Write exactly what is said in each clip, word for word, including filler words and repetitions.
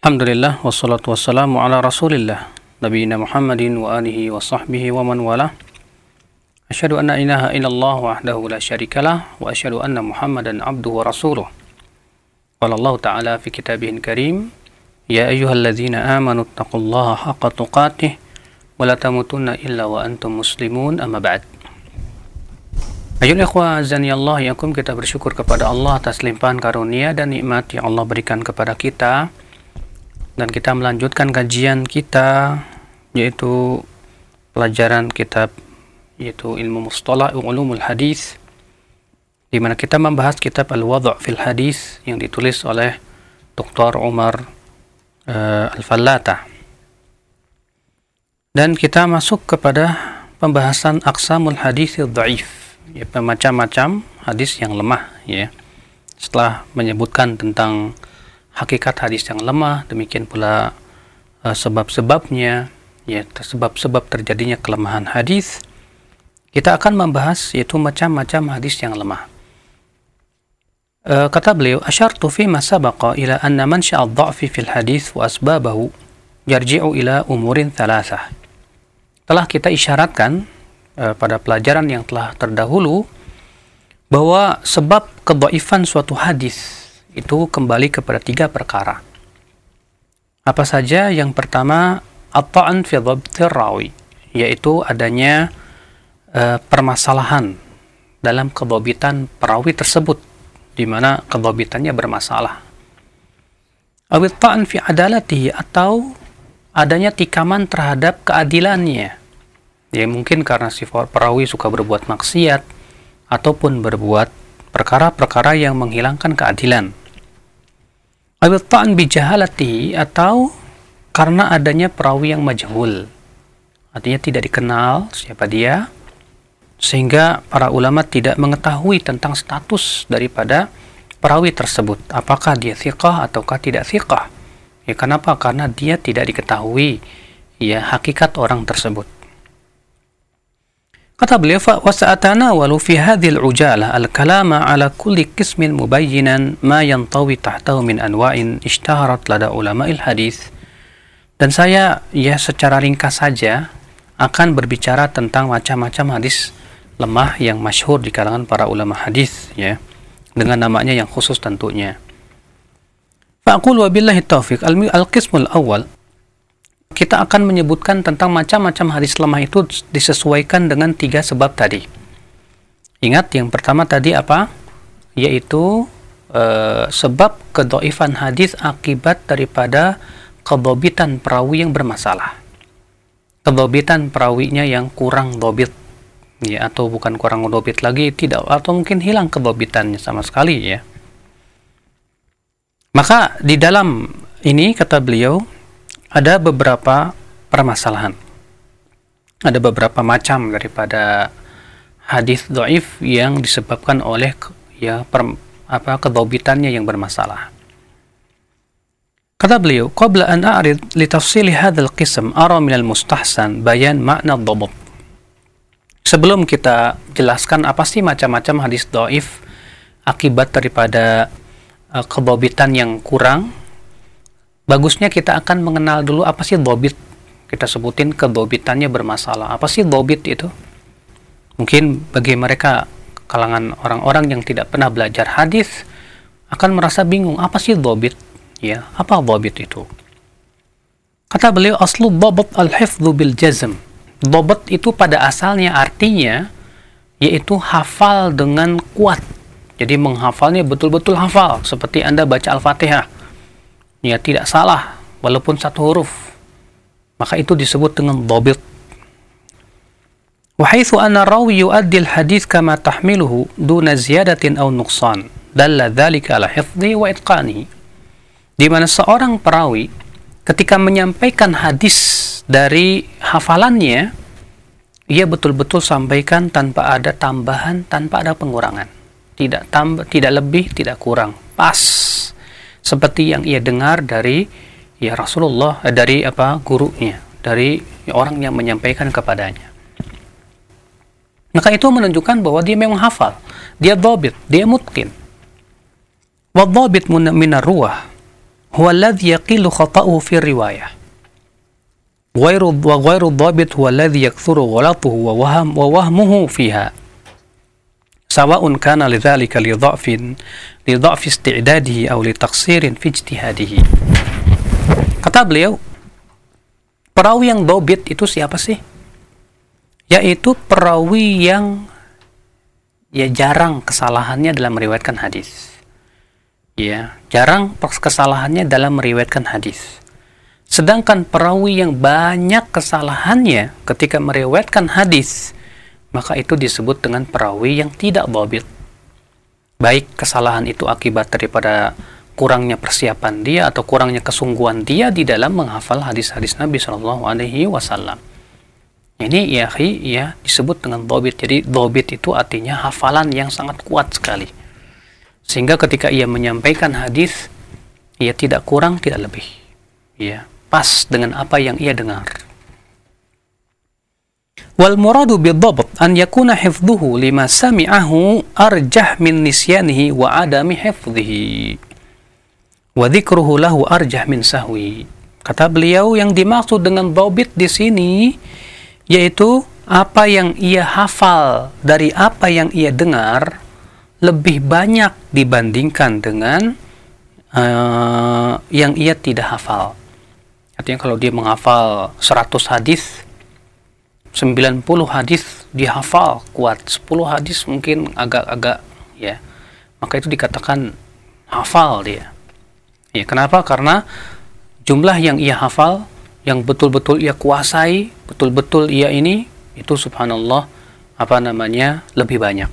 Alhamdulillah wassalatu wassalamu ala Rasulillah nabiyina Muhammadin wa alihi wa sahbihi wa man wala. Asyhadu anna ilaha illallah wahdahu la syarikalah wa asyhadu anna Muhammadan abduhu wa rasuluh. Qala Allah ta'ala fi kitabihil karim, ya ayyuhalladzina amanu taqullaha haqqa tuqatih wa la tamutunna illa wa antum muslimun, amma ba'd. Ayol ikhwah azani Allah yakum, kita bersyukur kepada Allah atas limpahan karunia dan nikmat yang Allah berikan kepada kita. Dan kita melanjutkan kajian kita, yaitu pelajaran kitab, yaitu ilmu mustalah ulumul hadis, di mana kita membahas kitab Al-Wadh' fil Hadis yang ditulis oleh Doktor Umar uh, Al-Fallatah. Dan kita masuk kepada pembahasan aqsamul hadis dhaif, ya, macam-macam hadis yang lemah, ya. Setelah menyebutkan tentang hakikat hadis yang lemah, demikian pula uh, sebab-sebabnya, ya, sebab-sebab terjadinya kelemahan hadis, kita akan membahas yaitu macam-macam hadis yang lemah. Uh, kata beliau, asyartu fi ma sabaqa ila anna mansha'a ad-dha'fi fil hadis wa asbabahu yarji'u ila umurin thalathah. Telah kita isyaratkan uh, pada pelajaran yang telah terdahulu bahwa sebab kedhaifan suatu hadis itu kembali kepada tiga perkara. Apa saja? Yang pertama, at-ta'n fi dhabtir rawi, yaitu adanya uh, permasalahan dalam kedhabitan perawi tersebut, di mana kedhabitannya bermasalah. Aw at-ta'n fi adalatihi, atau adanya tikaman terhadap keadilannya. Ya, mungkin karena si perawi suka berbuat maksiat ataupun berbuat perkara-perkara yang menghilangkan keadilan. Al-ta'an bi jahalati, atau karena adanya perawi yang majhul, artinya tidak dikenal siapa dia, sehingga para ulama tidak mengetahui tentang status daripada perawi tersebut, apakah dia thiqah ataukah tidak thiqah. Ya, kenapa? Karena dia tidak diketahui, ya, hakikat orang tersebut. Kata beliau, fa wasa'atanawalu fi hadhil ujalah al-kalama ala kulli qismin mubayyinan ma yantawi tahtahu min anwa'in ishtaharat lada ulama'il hadis. Dan saya, ya, secara ringkas saja akan berbicara tentang macam-macam hadis lemah yang masyhur di kalangan para ulama hadis, ya, dengan namanya yang khusus tentunya. Fa'aqul wa billahi taufiq, al-qismul awal, kita akan menyebutkan tentang macam-macam hadis lemah itu disesuaikan dengan tiga sebab tadi. Ingat, yang pertama tadi apa? Yaitu e, sebab kedhaifan hadis akibat daripada kedhabitan perawi yang bermasalah. Kedhabitan perawinya yang kurang dhabit, ya, atau bukan kurang dhabit lagi, tidak, atau mungkin hilang kedhabitannya sama sekali, ya. Maka di dalam ini, kata beliau, ada beberapa permasalahan. Ada beberapa macam daripada hadis dhaif yang disebabkan oleh, ya, per, apa kedhabitannya yang bermasalah. Kata beliau, qabla an a'rid li tafsili hadzal qism ara min al-mustahsan bayan makna ad-dhabt. Sebelum kita jelaskan apa sih macam-macam hadis dhaif akibat daripada uh, kedhabitan yang kurang, bagusnya kita akan mengenal dulu apa sih dhabit. Kita sebutin kedhabitannya bermasalah. Apa sih dhabit itu? Mungkin bagi mereka kalangan orang-orang yang tidak pernah belajar hadis akan merasa bingung, apa sih dhabit? Ya, apa dhabit itu? Kata beliau, aslu dhabt al-hifdzu bil jazm. Dhabt itu pada asalnya artinya yaitu hafal dengan kuat. Jadi menghafalnya betul-betul hafal, seperti Anda baca Al-Fatihah, ya, tidak salah walaupun satu huruf, maka itu disebut dengan dhabit. Wa haitsu anna rawi yu'addi al-hadits kama tahmiluhu duna ziyadatin aw nuqsan dalla dzalika ala hifdhi wa itqanihi. Di mana seorang perawi ketika menyampaikan hadis dari hafalannya, ia betul-betul sampaikan tanpa ada tambahan, tanpa ada pengurangan, tidak tambah, tidak lebih, tidak kurang, pas seperti yang ia dengar dari, ya, Rasulullah, eh, dari apa gurunya, dari orang yang menyampaikan kepadanya. Maka itu menunjukkan bahwa dia memang hafal, dia dhabit, dia mutqin. Wa dhabit min ar-ruwah huwa alladhi yaqilu khata'uhu fi riwayah. Ghairu wa ghairu dhabit huwa alladhi yakthuru ghalatuhu wa waham wa wahmuhu fiha. Sawa'un kana lidzalika li dha'fin li dha'fi isti'dadihi aw li taqsirin fi ijtihadihi. Kata beliau, perawi yang dhabit itu siapa sih? Yaitu perawi yang ya jarang kesalahannya dalam meriwayatkan hadis. Ya, jarang kesalahannya dalam meriwayatkan hadis. Sedangkan perawi yang banyak kesalahannya ketika meriwayatkan hadis, maka itu disebut dengan perawi yang tidak dhabit. Baik kesalahan itu akibat daripada kurangnya persiapan dia atau kurangnya kesungguhan dia di dalam menghafal hadis-hadis Nabi Shallallahu Alaihi Wasallam. Ini ya, ya disebut dengan dhabit. Jadi dhabit itu artinya hafalan yang sangat kuat sekali, sehingga ketika ia menyampaikan hadis, ia tidak kurang tidak lebih, ya pas dengan apa yang ia dengar. Wal muradu bidhabt an yakuna hifdhuhu lima sami'ahu arjah min nisyanihi wa adami hifdhihi wa dzikruhu lahu arjah min sahwi. Kata beliau, yang dimaksud dengan dhabit di sini yaitu apa yang ia hafal dari apa yang ia dengar lebih banyak dibandingkan dengan uh, yang ia tidak hafal. Artinya kalau dia menghafal seratus hadis, sembilan puluh hadis dia hafal kuat, sepuluh hadis mungkin agak-agak ya, maka itu dikatakan hafal dia. Ya, kenapa? Karena jumlah yang ia hafal, yang betul-betul ia kuasai, betul-betul ia ini, itu subhanallah, apa namanya, lebih banyak.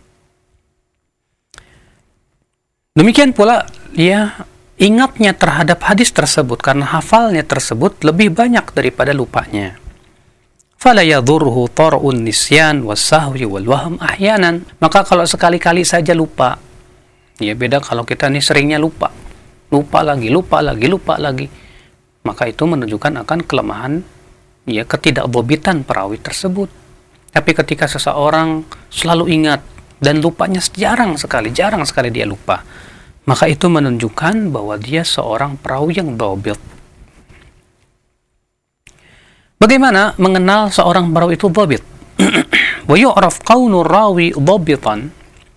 Demikian pula ia ingatnya terhadap hadis tersebut karena hafalnya tersebut lebih banyak daripada lupanya. Fala yadhurruhu tar'un nisyan was-sahwi wal wahm ahyanan. Maka kalau sekali-kali saja lupa, ya beda kalau kita nih seringnya lupa. Lupa lagi, lupa lagi, lupa lagi. Maka itu menunjukkan akan kelemahan, ya ketidakdhabitan perawi tersebut. Tapi ketika seseorang selalu ingat dan lupanya jarang sekali, jarang sekali dia lupa, maka itu menunjukkan bahwa dia seorang perawi yang dhabit. Bagaimana mengenal seorang perawi itu dhabit? Wa yu'raf kaunu rawi dhabitan.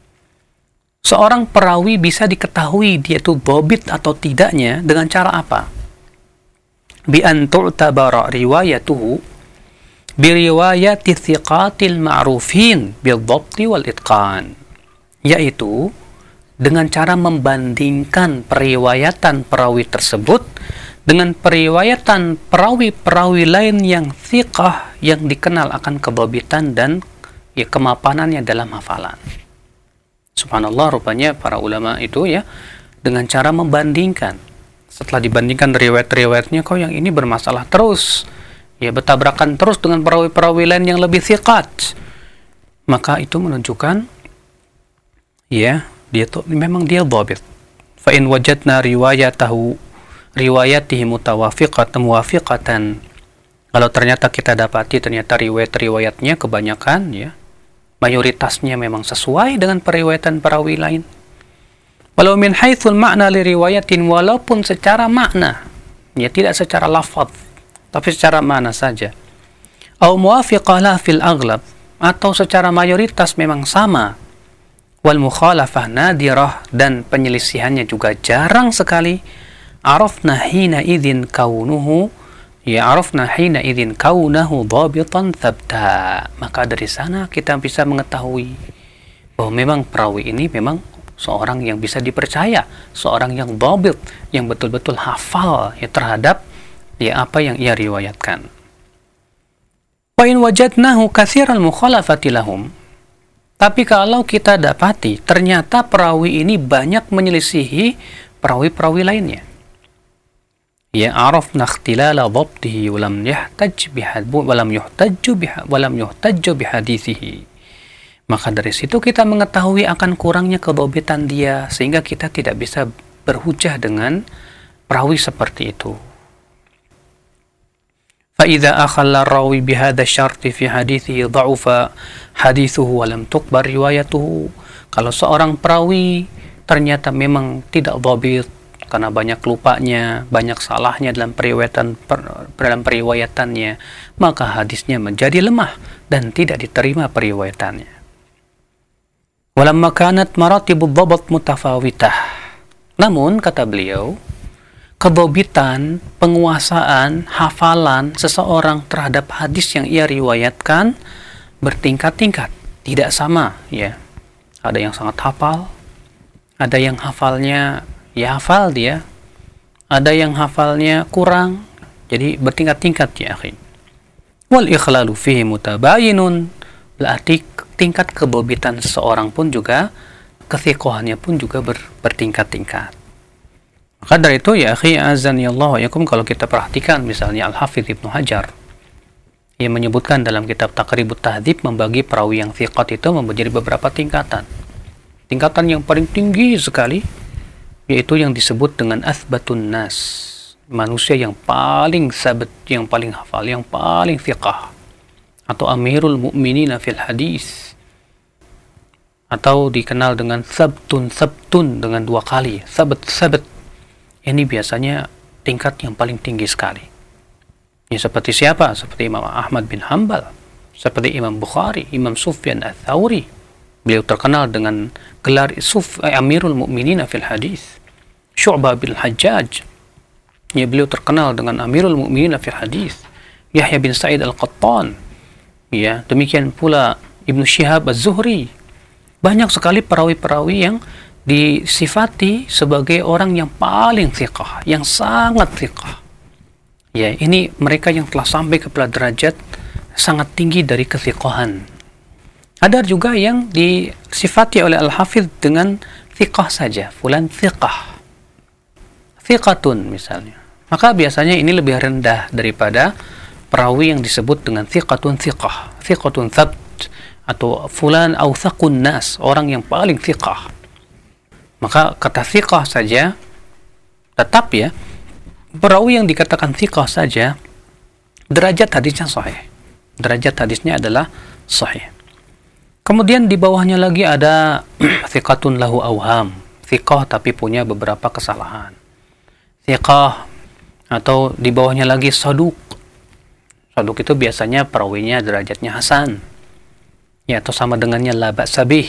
Seorang perawi bisa diketahui dia itu dhabit atau tidaknya dengan cara apa? Bi an tu'tabara riwayatuhu bi riwayati thiqatil ma'rufin bil dhabti wal itqan. Yaitu dengan cara membandingkan periwayatan perawi tersebut dengan periwayatan perawi-perawi lain yang thiqah, yang dikenal akan kedhabitan dan ya kemapanannya dalam hafalan. Subhanallah, rupanya para ulama itu ya dengan cara membandingkan. Setelah dibandingkan riwayat-riwayatnya, kok yang ini bermasalah terus, ya bertabrakan terus dengan perawi-perawi lain yang lebih thiqat, maka itu menunjukkan ya dia tuh memang dia dhabit. Fa in wajadna riwayatahu riwayatihi mutawafiqatan muwafiqatan. Kalau ternyata kita dapati ternyata riwayat-riwayatnya kebanyakan ya mayoritasnya memang sesuai dengan periwayatan perawi lain. Walau min haitsul makna li riwayatin, walaupun secara makna ya tidak secara lafaz tapi secara makna saja. Au muwafiqah fil aghlab, atau secara mayoritas memang sama. Wal mukhalafah nadirah, dan penyelisihannya juga jarang sekali. Arafna hina idzin kaunuhu ya arafna hina idzin kaunahu dhabitan thabta. Maka dari sana kita bisa mengetahui bahwa memang perawi ini memang seorang yang bisa dipercaya, seorang yang dhabit, yang betul-betul hafal ya terhadap ya apa yang ia riwayatkan. Wa in wajadnahu katsiral mukhalafati lahum. Tapi kalau kita dapati ternyata perawi ini banyak menyelisihi perawi-perawi lainnya, ya arafna ikhtilala dhabtihi wa lam yahtaj bihad wa lam yuhtajju biha wa lam yuhtajju bihadithihi. Maka dari situ kita mengetahui akan kurangnya kedhabitan dia, sehingga kita tidak bisa berhujah dengan perawi seperti itu. فإذا أخل الراوي بهذا الشرط في حديثه ضعف حديثه ولم تقبل روايته. Kalau seorang perawi ternyata memang tidak dhabit, karena banyak lupanya, banyak salahnya dalam periwayatan per, dalam periwayatannya, maka hadisnya menjadi lemah dan tidak diterima periwayatannya. Walamma kanat maratibud dhabt mutafawitah. Namun kata beliau, kedobitan, penguasaan, hafalan seseorang terhadap hadis yang ia riwayatkan bertingkat-tingkat, tidak sama, ya. Ada yang sangat hafal, ada yang hafalnya ya hafal dia, ada yang hafalnya kurang, jadi bertingkat-tingkat ya akhi. Wal ikhlalu fihi mutabayinun, berarti tingkat kedobitan seseorang pun juga, kethiqahannya pun juga ber, bertingkat-tingkat. Maka dari itu ya akhi azani Allah wa yakum, kalau kita perhatikan misalnya Al-Hafidz Ibnu Hajar yang menyebutkan dalam kitab Taqribut Tahdzib, membagi perawi yang thiqat itu menjadi beberapa tingkatan. Tingkatan yang paling tinggi sekali yaitu yang disebut dengan athbatun nas, manusia yang paling sabat, yang paling hafal, yang paling thiqah, atau amirul mu'minina fil hadis, atau dikenal dengan sabtun sabtun dengan dua kali, sabat sabat. Ini biasanya tingkat yang paling tinggi sekali. Ya, seperti siapa? Seperti Imam Ahmad bin Hanbal, seperti Imam Bukhari, Imam Sufyan Ats-Tsauri. Beliau terkenal dengan gelar Suf, eh, Amirul Mukminin fil Hadis. Syu'bah bin Hajjaj, ya, beliau terkenal dengan Amirul Mukminin fil Hadis. Yahya bin Sa'id Al-Qattan, ya, demikian pula Ibnu Syihab Az-Zuhri. Banyak sekali perawi-perawi yang disifati sebagai orang yang paling thiqah, yang sangat thiqah. Ya, ini mereka yang telah sampai kepada derajat sangat tinggi dari kethiqahan. Ada juga yang disifati oleh Al-Hafidz dengan thiqah saja, fulan thiqah, thiqatun misalnya. Maka biasanya ini lebih rendah daripada perawi yang disebut dengan thiqatun thiqah, thiqatun thabt, atau fulan awthaqun nas, orang yang paling thiqah. Maka kata thiqah saja tetap, ya, perawi yang dikatakan thiqah saja, derajat hadisnya sahih. Derajat hadisnya adalah sahih. Kemudian di bawahnya lagi ada thiqatun lahu awham, thiqah tapi punya beberapa kesalahan. Thiqah, atau di bawahnya lagi saduq. Saduq itu biasanya perawinya derajatnya hasan, ya, atau sama dengannya la ba'sa bih.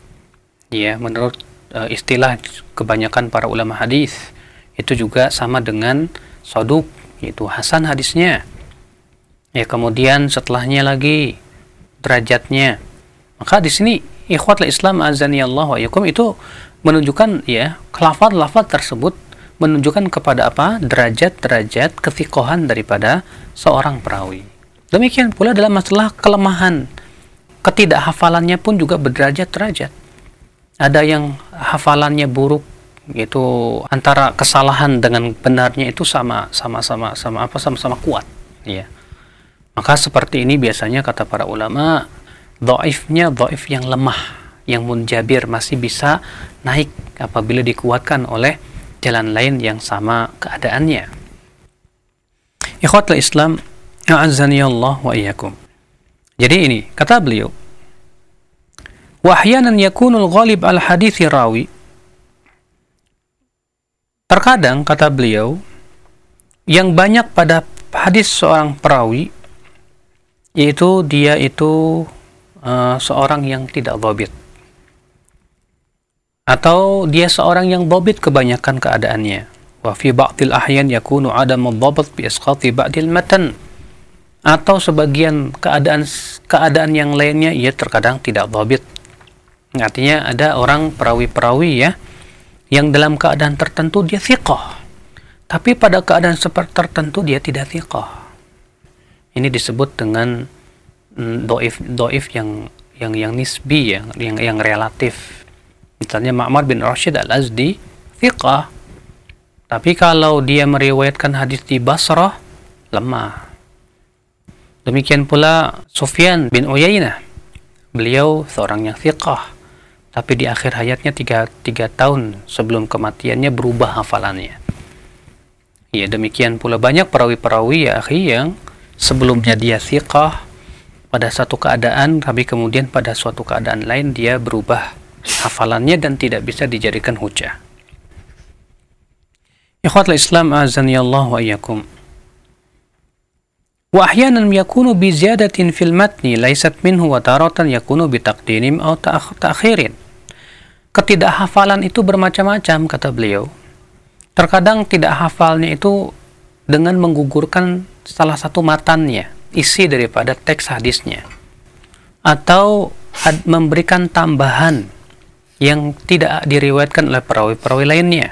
Ya, menurut uh, istilah kebanyakan para ulama hadis, itu juga sama dengan saduq, yaitu hasan hadisnya. Ya, kemudian setelahnya lagi derajatnya. Maka di sini ikhwatul Islam azani Allah wa yakum itu menunjukkan, ya, lafaz-lafaz tersebut menunjukkan kepada apa? Derajat-derajat kethiqahan daripada seorang perawi. Demikian pula dalam masalah kelemahan, ketidakhafalannya pun juga berderajat-derajat. Ada yang hafalannya buruk, yaitu antara kesalahan dengan benarnya itu sama sama sama sama apa sama-sama kuat, ya. Maka seperti ini biasanya kata para ulama, dhaifnya dhaif yang lemah, yang munjabir, masih bisa naik apabila dikuatkan oleh jalan lain yang sama keadaannya. Ikhwatul Islam a'azzani Allah wa iyyakum. Jadi ini kata beliau, wa ahyanan yakunul ghalib al hadithi rawi. Terkadang kata beliau, yang banyak pada hadis seorang perawi yaitu dia itu uh, seorang yang tidak dhabit, atau dia seorang yang dhabit kebanyakan keadaannya. Wa fi ba'dil ahyan yakunu adamu dhabt bi isqati ba'dil matan. Atau sebagian keadaan keadaan yang lainnya ia terkadang tidak dhabit. Artinya ada orang perawi-perawi, ya, yang dalam keadaan tertentu dia thiqah, tapi pada keadaan seperti tertentu dia tidak thiqah. Ini disebut dengan mm, dhaif dhaif yang yang yang nisbi, ya, yang yang relatif. Misalnya Ma'mar bin Rashid Al-Azdi thiqah, tapi kalau dia meriwayatkan hadis di Basrah lemah. Demikian pula Sufyan bin Uyainah, beliau seorang yang thiqah, tapi di akhir hayatnya tiga, tiga tahun sebelum kematiannya berubah hafalannya. Ya, demikian pula banyak perawi-perawi, ya akhi, yang sebelumnya dia thiqah pada satu keadaan, tapi kemudian pada suatu keadaan lain dia berubah hafalannya dan tidak bisa dijadikan hujah. Ikhwatul Islam azani Allah wa iyyakum. Wa ahyanan yakunu bi ziyadatin fil matni laysat minhu wa taratan yakunu bi taqdimin aw ta'khirin. Ketidakhafalan itu bermacam-macam, kata beliau. Terkadang tidak hafalnya itu dengan menggugurkan salah satu matannya, isi daripada teks hadisnya, atau memberikan tambahan yang tidak diriwayatkan oleh perawi-perawi lainnya,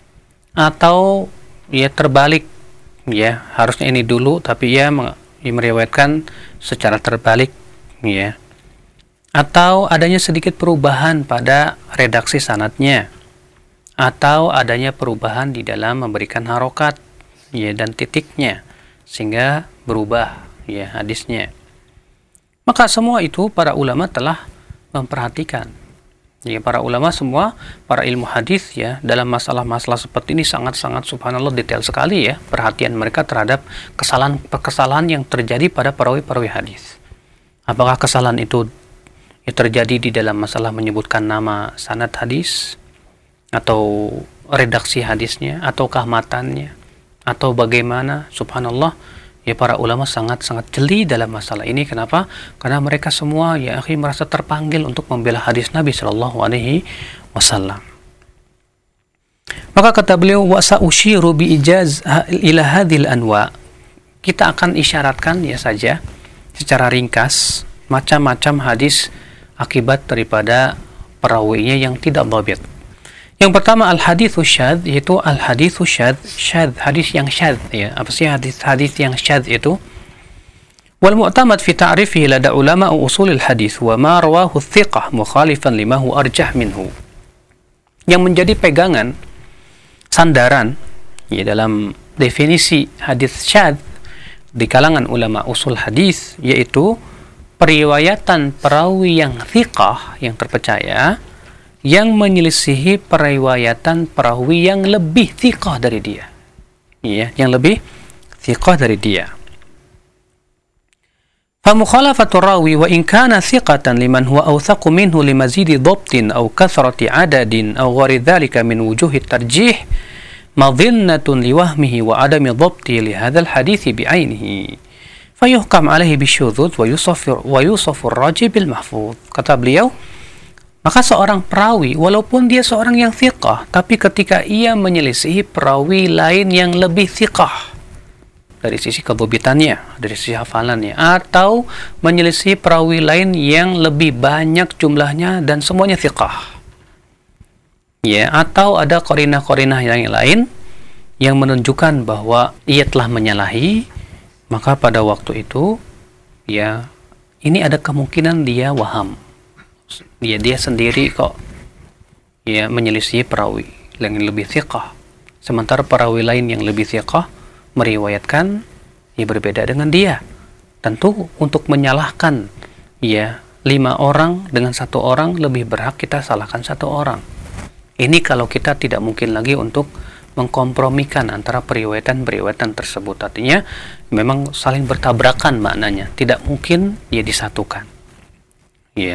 atau ya terbalik, ya harusnya ini dulu tapi ya meriwayatkan secara terbalik, ya, atau adanya sedikit perubahan pada redaksi sanadnya, atau adanya perubahan di dalam memberikan harokat, ya, dan titiknya sehingga berubah, ya, hadisnya. Maka semua itu para ulama telah memperhatikan. Ya, para ulama semua, para ilmu hadis, ya, dalam masalah-masalah seperti ini sangat-sangat subhanallah detail sekali, ya, perhatian mereka terhadap kesalahan-kesalahan yang terjadi pada perawi-perawi hadis. Apakah kesalahan itu ya, terjadi di dalam masalah menyebutkan nama sanad hadis, atau redaksi hadisnya, ataukah matannya, atau bagaimana? Subhanallah, ya, para ulama sangat-sangat jeli dalam masalah ini. Kenapa? Karena mereka semua, ya akhi, merasa terpanggil untuk membela hadis Nabi Shallallahu Alaihi Wasallam. Maka kata beliau, wa sa'ushiru bi ijaz ila hadhil anwa. Kita akan isyaratkan ya saja secara ringkas macam-macam hadis akibat daripada perawinya yang tidak dhabit. Yang pertama al-hadithu syadz, yaitu al-hadithu syadz, syadz, hadis yang syadz, ya. Apa sih hadis-hadis yang syadz itu? Wal mu'tamad fi ta'rifihi lada ulama usul al-hadis wa ma rawahu thiqah mukhalifan lima huwa arjah minhu. Yang menjadi pegangan, sandaran, ya, dalam definisi hadis syadz di kalangan ulama usul hadis, yaitu periwayatan perawi yang thiqah, yang terpercaya, yang menyelisihi periwayatan perawi yang lebih thiqah dari dia, ya, yang lebih thiqah dari dia. Fa mukhalafatu rawi wa in kana thiqatan liman huwa awthaqu minhu limazidi dhabtin aw kathrati adadin aw ghairi dhalika min wujuhi tarjih madhinnatun liwahmihi wa adami dhabti li hadzal hadits bi'ainihi fayuhkam alaihi bisyudhudz wa yusaffir wa yusaffu ar-rajih bil mahfuz. Kata beliau, maka seorang perawi, walaupun dia seorang yang thiqah, tapi ketika ia menyelisihi perawi lain yang lebih thiqah dari sisi kedhabitannya, dari sisi hafalannya, atau menyelisihi perawi lain yang lebih banyak jumlahnya dan semuanya thiqah, ya, atau ada qarinah-qarinah yang lain yang menunjukkan bahwa ia telah menyalahi, maka pada waktu itu, ya, ini ada kemungkinan dia waham. Dia dia sendiri kok, ya, menyelisih perawi yang lebih thiqah, sementara perawi lain yang lebih thiqah meriwayatkan ya berbeda dengan dia. Tentu untuk menyalahkan ya lima orang dengan satu orang, lebih berhak kita salahkan satu orang. Ini kalau kita tidak mungkin lagi untuk mengkompromikan antara periwayatan-periwayatan tersebut. Artinya memang saling bertabrakan maknanya, tidak mungkin ya disatukan, ya.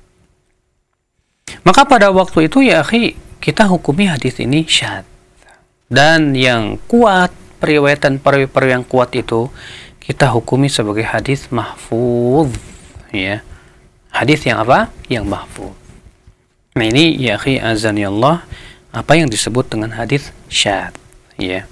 Maka pada waktu itu ya akhi, kita hukumi hadis ini syadz. Dan yang kuat, periwayatan perawi-perawi yang kuat itu kita hukumi sebagai hadis mahfuz, ya. Hadis yang apa? Yang mahfuz. Nah ini ya akhi azani Allah, apa yang disebut dengan hadis syadz, ya.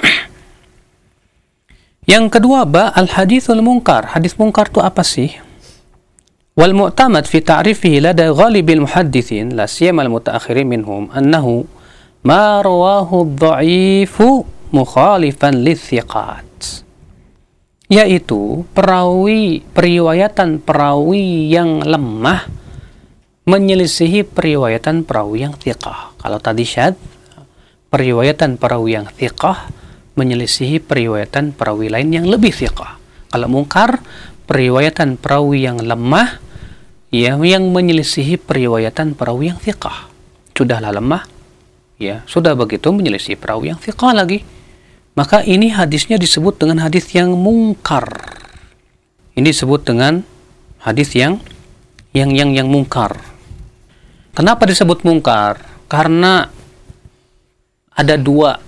Yang kedua, ba al-haditsul munkar. Hadis munkar itu apa sih? Wal mu'tamad fi ta'rifihi lada ghalibil muhaddithin la siyama al-mutaakhirin minhum annahu ma rawahu ad-dha'ifu mukhalifan lithiqat, yaitu perawi periwayatan perawi yang lemah menyelisihi periwayatan perawi yang thiqah. Kalau tadi syadz, periwayatan perawi yang thiqah menyelisihi periwayatan perawi lain yang lebih thiqah. Kalau mungkar, periwayatan perawi yang lemah ya, yang menyelisihi periwayatan perawi yang thiqah. Sudahlah lemah, ya, sudah begitu menyelisihi perawi yang thiqah lagi, maka ini hadisnya disebut dengan hadis yang mungkar. Ini disebut dengan hadis yang yang yang yang mungkar. Kenapa disebut mungkar? Karena ada dua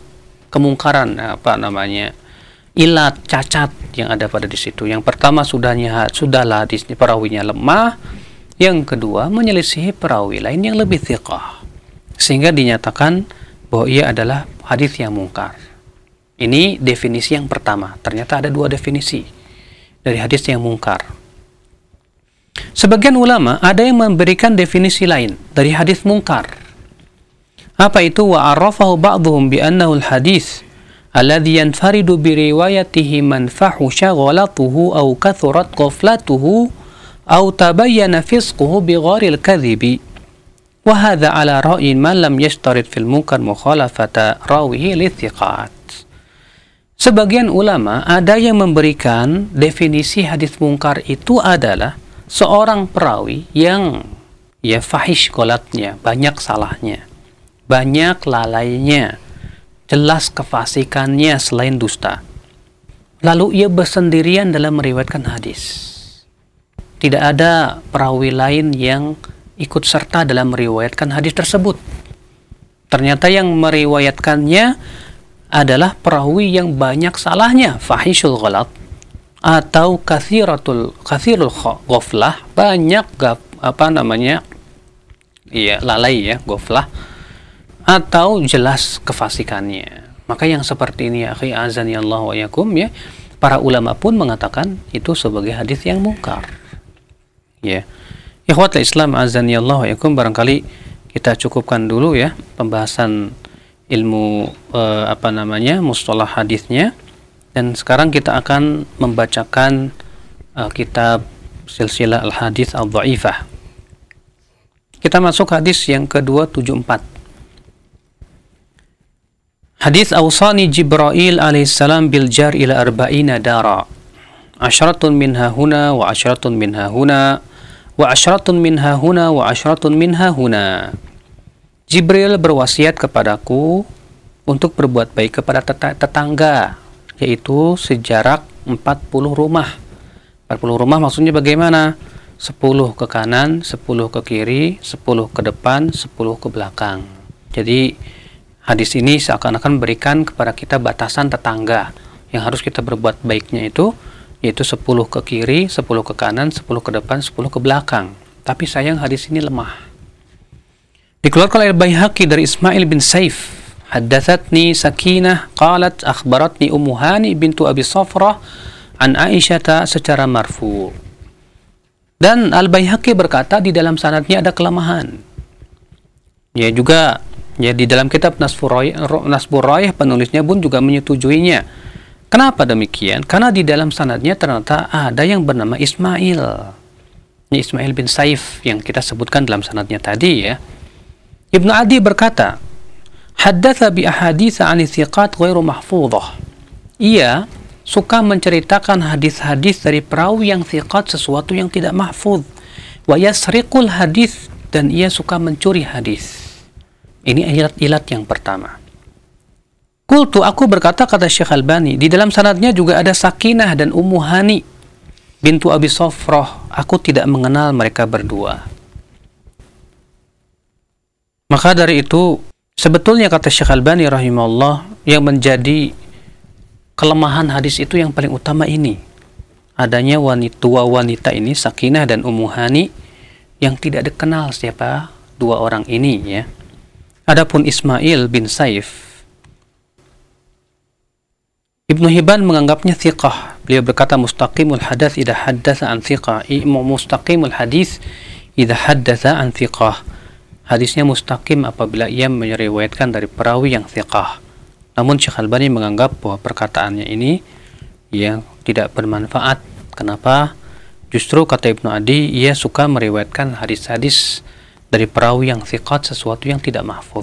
kemungkaran, apa namanya, ilat, cacat yang ada pada di situ. Yang pertama, sudahnya sudahlah hadis perawinya lemah. Yang kedua, menyelisihi perawi lain yang lebih thiqah, sehingga dinyatakan bahwa ia adalah hadis yang mungkar. Ini definisi yang pertama. Ternyata ada dua definisi dari hadis yang mungkar. Sebagian ulama ada yang memberikan definisi lain dari hadis mungkar. Apa itu? Wa arrafahu ba'dhum bi annahu al-hadis alladhi yanfaridu bi riwayatihi man fahusha ghalatuhu aw kathurat ghaflatuhu aw tabayyana fisquhu bi ghairi al-kadhibi wa hadha ala ra'yin man lam yashtarit fil munkar mukhalafata rawihi lithiqat. Sebagian ulama ada yang memberikan definisi hadis mungkar itu adalah seorang perawi yang ya fahish ghalatnya, banyak salahnya, banyak lalainya, jelas kefasikannya selain dusta. Lalu ia bersendirian dalam meriwayatkan hadis. Tidak ada perawi lain yang ikut serta dalam meriwayatkan hadis tersebut. Ternyata yang meriwayatkannya adalah perawi yang banyak salahnya, fahishul ghalat, atau kathiratul kathirul ghaflah, banyak gaf, apa namanya, iya lalai ya, ghaflah, atau jelas kefasikannya. Maka yang seperti ini ya akhi azani Allah wa yakum ya, para ulama pun mengatakan itu sebagai hadis yang mungkar. Ya. Ikhwatul Islam azani Allah wa yakum, barangkali kita cukupkan dulu ya pembahasan ilmu eh, apa namanya mustalah hadisnya, dan sekarang kita akan membacakan eh, kitab Silsilah Al-Hadits Al-Dha'ifah. Kita masuk hadis yang kedua tujuh puluh empat. Hadis awsani Jibril alaihissalam bil jar ila arba'ina dara. Asyaratun minha huna wa asyaratun minha huna wa asyaratun minha huna wa asyaratun minha huna. Jibril berwasiat kepadaku untuk berbuat baik kepada tetangga, yaitu sejarak empat puluh rumah. empat puluh rumah maksudnya bagaimana? sepuluh ke kanan, sepuluh ke kiri, sepuluh ke depan, sepuluh ke belakang. Jadi hadis ini seakan-akan memberikan kepada kita batasan tetangga yang harus kita berbuat baiknya itu, yaitu sepuluh ke kiri, sepuluh ke kanan, sepuluh ke depan, sepuluh ke belakang. Tapi sayang hadis ini lemah. Dikeluarkan oleh Baihaqi dari Ismail bin Saif. Haddathatni Sakinah qalat akhbaratni Ummu Hani bintu Abi Safrah an Aisyata secara marfu. Dan Al-Baihaqi berkata di dalam sanadnya ada kelemahan. Ya juga ya di dalam kitab Nasbur Raih penulisnya pun juga menyetujuinya. Kenapa demikian? Karena di dalam sanadnya ternyata ada yang bernama Ismail. Ini Ismail bin Saif yang kita sebutkan dalam sanadnya tadi ya. Ibnu Adi berkata, haddatsa bi ahadits 'an thiqat ghairu mahfudhah. Ia suka menceritakan hadis-hadis dari perawi yang thiqat, sesuatu yang tidak mahfuz. Wa yasriqul hadis, dan ia suka mencuri hadis. Ini ilat-ilat yang pertama. Qultu, aku berkata, kata Syekh Albani, di dalam sanadnya juga ada Sakinah dan Ummu Hani bintu Abi Safrah. Aku tidak mengenal mereka berdua. Maka dari itu, sebetulnya kata Syekh Albani rahimahullah, yang menjadi kelemahan hadis itu yang paling utama ini. Adanya wanita, dua wanita ini, Sakinah dan Ummu Hani, yang tidak dikenal siapa dua orang ini ya. Adapun Ismail bin Saif, Ibnu Hibban menganggapnya thiqah. Beliau berkata mustaqimul hadats idza haddatsa an thiqah. Mustaqimul hadis idza haddatsa an thiqah. Hadisnya mustaqim apabila ia meriwayatkan dari perawi yang thiqah. Namun Syekh Albani menganggap bahwa perkataannya ini yang tidak bermanfaat. Kenapa? Justru kata Ibnu Adi, ia suka meriwayatkan hadis-hadis dari perawi yang thiqat, sesuatu yang tidak mahfuz.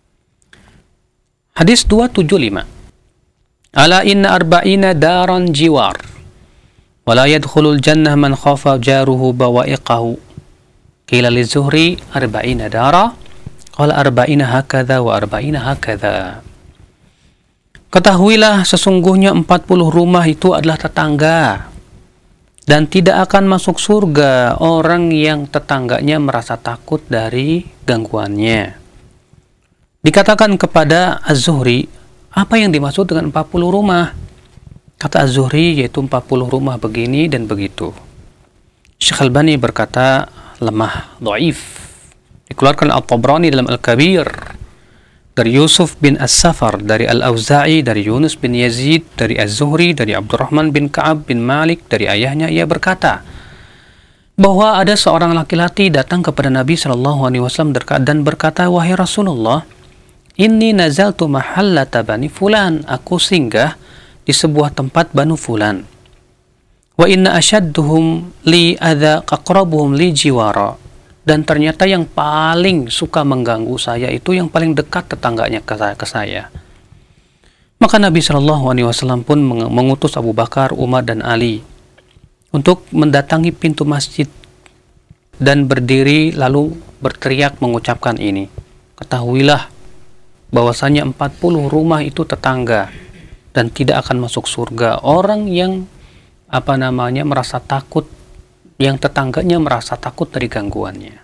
Hadis dua ratus tujuh puluh lima. Ala inna arba'ina daran jiwar wa la yadkhulul jannah man khafa jaruhu bawa'iqahu. Qila li Zuhri arba'ina dara, qala arba'ina hakadha wa arba'ina hakadha. Ketahuilah sesungguhnya empat puluh rumah itu adalah tetangga, dan tidak akan masuk surga orang yang tetangganya merasa takut dari gangguannya. Dikatakan kepada Az-Zuhri, Apa yang dimaksud dengan empat puluh rumah? Kata Az-Zuhri, yaitu empat puluh rumah begini dan begitu. Syekh Al-Albani berkata lemah, dhaif. Dikeluarkan At-Tabrani dalam Al-Kabir dari Yusuf bin As-Safar, dari Al-Auza'i, dari Yunus bin Yazid, dari Az-Zuhri, dari Abdurrahman bin Ka'ab bin Malik, dari ayahnya. Ia berkata bahwa ada seorang laki-laki datang kepada Nabi shallallahu alaihi wasallam dan berkata, wahai Rasulullah, inni nazaltu mahallata bani fulan, aku singgah di sebuah tempat Banu Fulan. Wa inna asyadduhum li adza aqrabuhum li jiwara. Dan ternyata yang paling suka mengganggu saya itu yang paling dekat tetangganya ke saya. Ke saya. Maka Nabi shallallahu alaihi wasallam pun mengutus Abu Bakar, Umar, dan Ali untuk mendatangi pintu masjid dan berdiri lalu berteriak mengucapkan ini. Ketahuilah bahwasanya empat puluh rumah itu tetangga dan tidak akan masuk surga orang yang apa namanya merasa takut, yang tetangganya merasa takut dari gangguannya.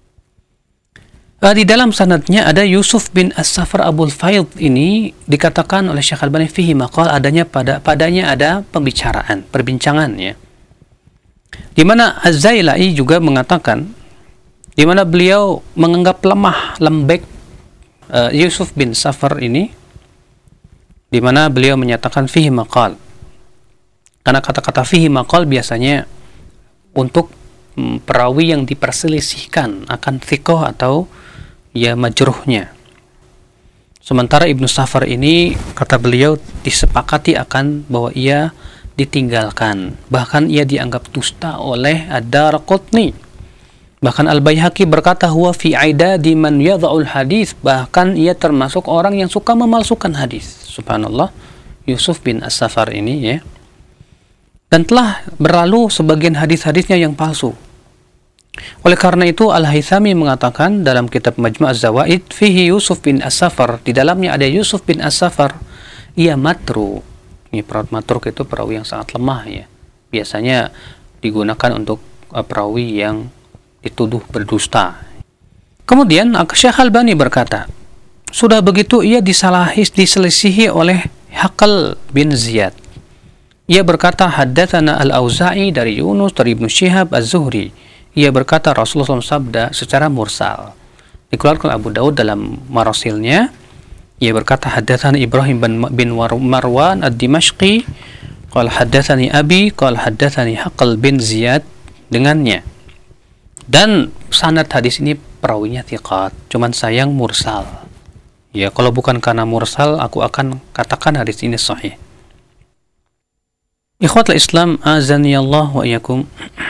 Di dalam sanadnya ada Yusuf bin As-Safar Abul Faid. Ini dikatakan oleh Syekh Al-Albani fihi maqal, adanya pada padanya ada pembicaraan, perbincangan ya. Di mana Az-Zailai juga mengatakan, di mana beliau menganggap lemah, lembek uh, Yusuf bin Safar ini, di mana beliau menyatakan fihi maqal. Karena kata-kata fihi maqal biasanya untuk mm, perawi yang diperselisihkan akan thiqah atau ya majruhnya. Sementara Ibnu Safar ini, kata beliau, disepakati akan bahwa ia ditinggalkan, bahkan ia dianggap dusta oleh Ad-Darqutni. Bahkan Al-Baihaqi berkata huwa fi aidadi man yadha'ul hadis, bahkan ia termasuk orang yang suka memalsukan hadis. Subhanallah, Yusuf bin As-Safar ini ya. Dan telah berlalu sebagian hadis-hadisnya yang palsu. Oleh karena itu Al-Haythami mengatakan dalam kitab Majmu' Az-Zawaid fihi Yusuf bin As-Safar, di dalamnya ada Yusuf bin As-Safar, ia matru. Ini perawi matruk itu perawi yang sangat lemah ya. Biasanya digunakan untuk uh, perawi yang dituduh berdusta. Kemudian Syekh Al-Albani berkata, sudah begitu ia disalahi, diselisihi oleh Haqal bin Ziyad. Ia berkata haddatsana Al-Auza'i dari Yunus dari Ibnu Syihab Az-Zuhri. Ia berkata Rasulullah shallallahu alaihi wasallam sabda secara mursal. Dikeluarkan Abu Daud dalam marasilnya. Ia berkata haddatsani Ibrahim bin, bin Marwan ad-Dimashqi qala haddatsani Abi qala haddatsani Haqal bin Ziyad dengannya. Dan sanad hadis ini perawinya thiqat, cuman sayang mursal. Ya, kalau bukan karena mursal aku akan katakan hadis ini sahih. Ikhwatul Islam azani Allah wa iyyakum.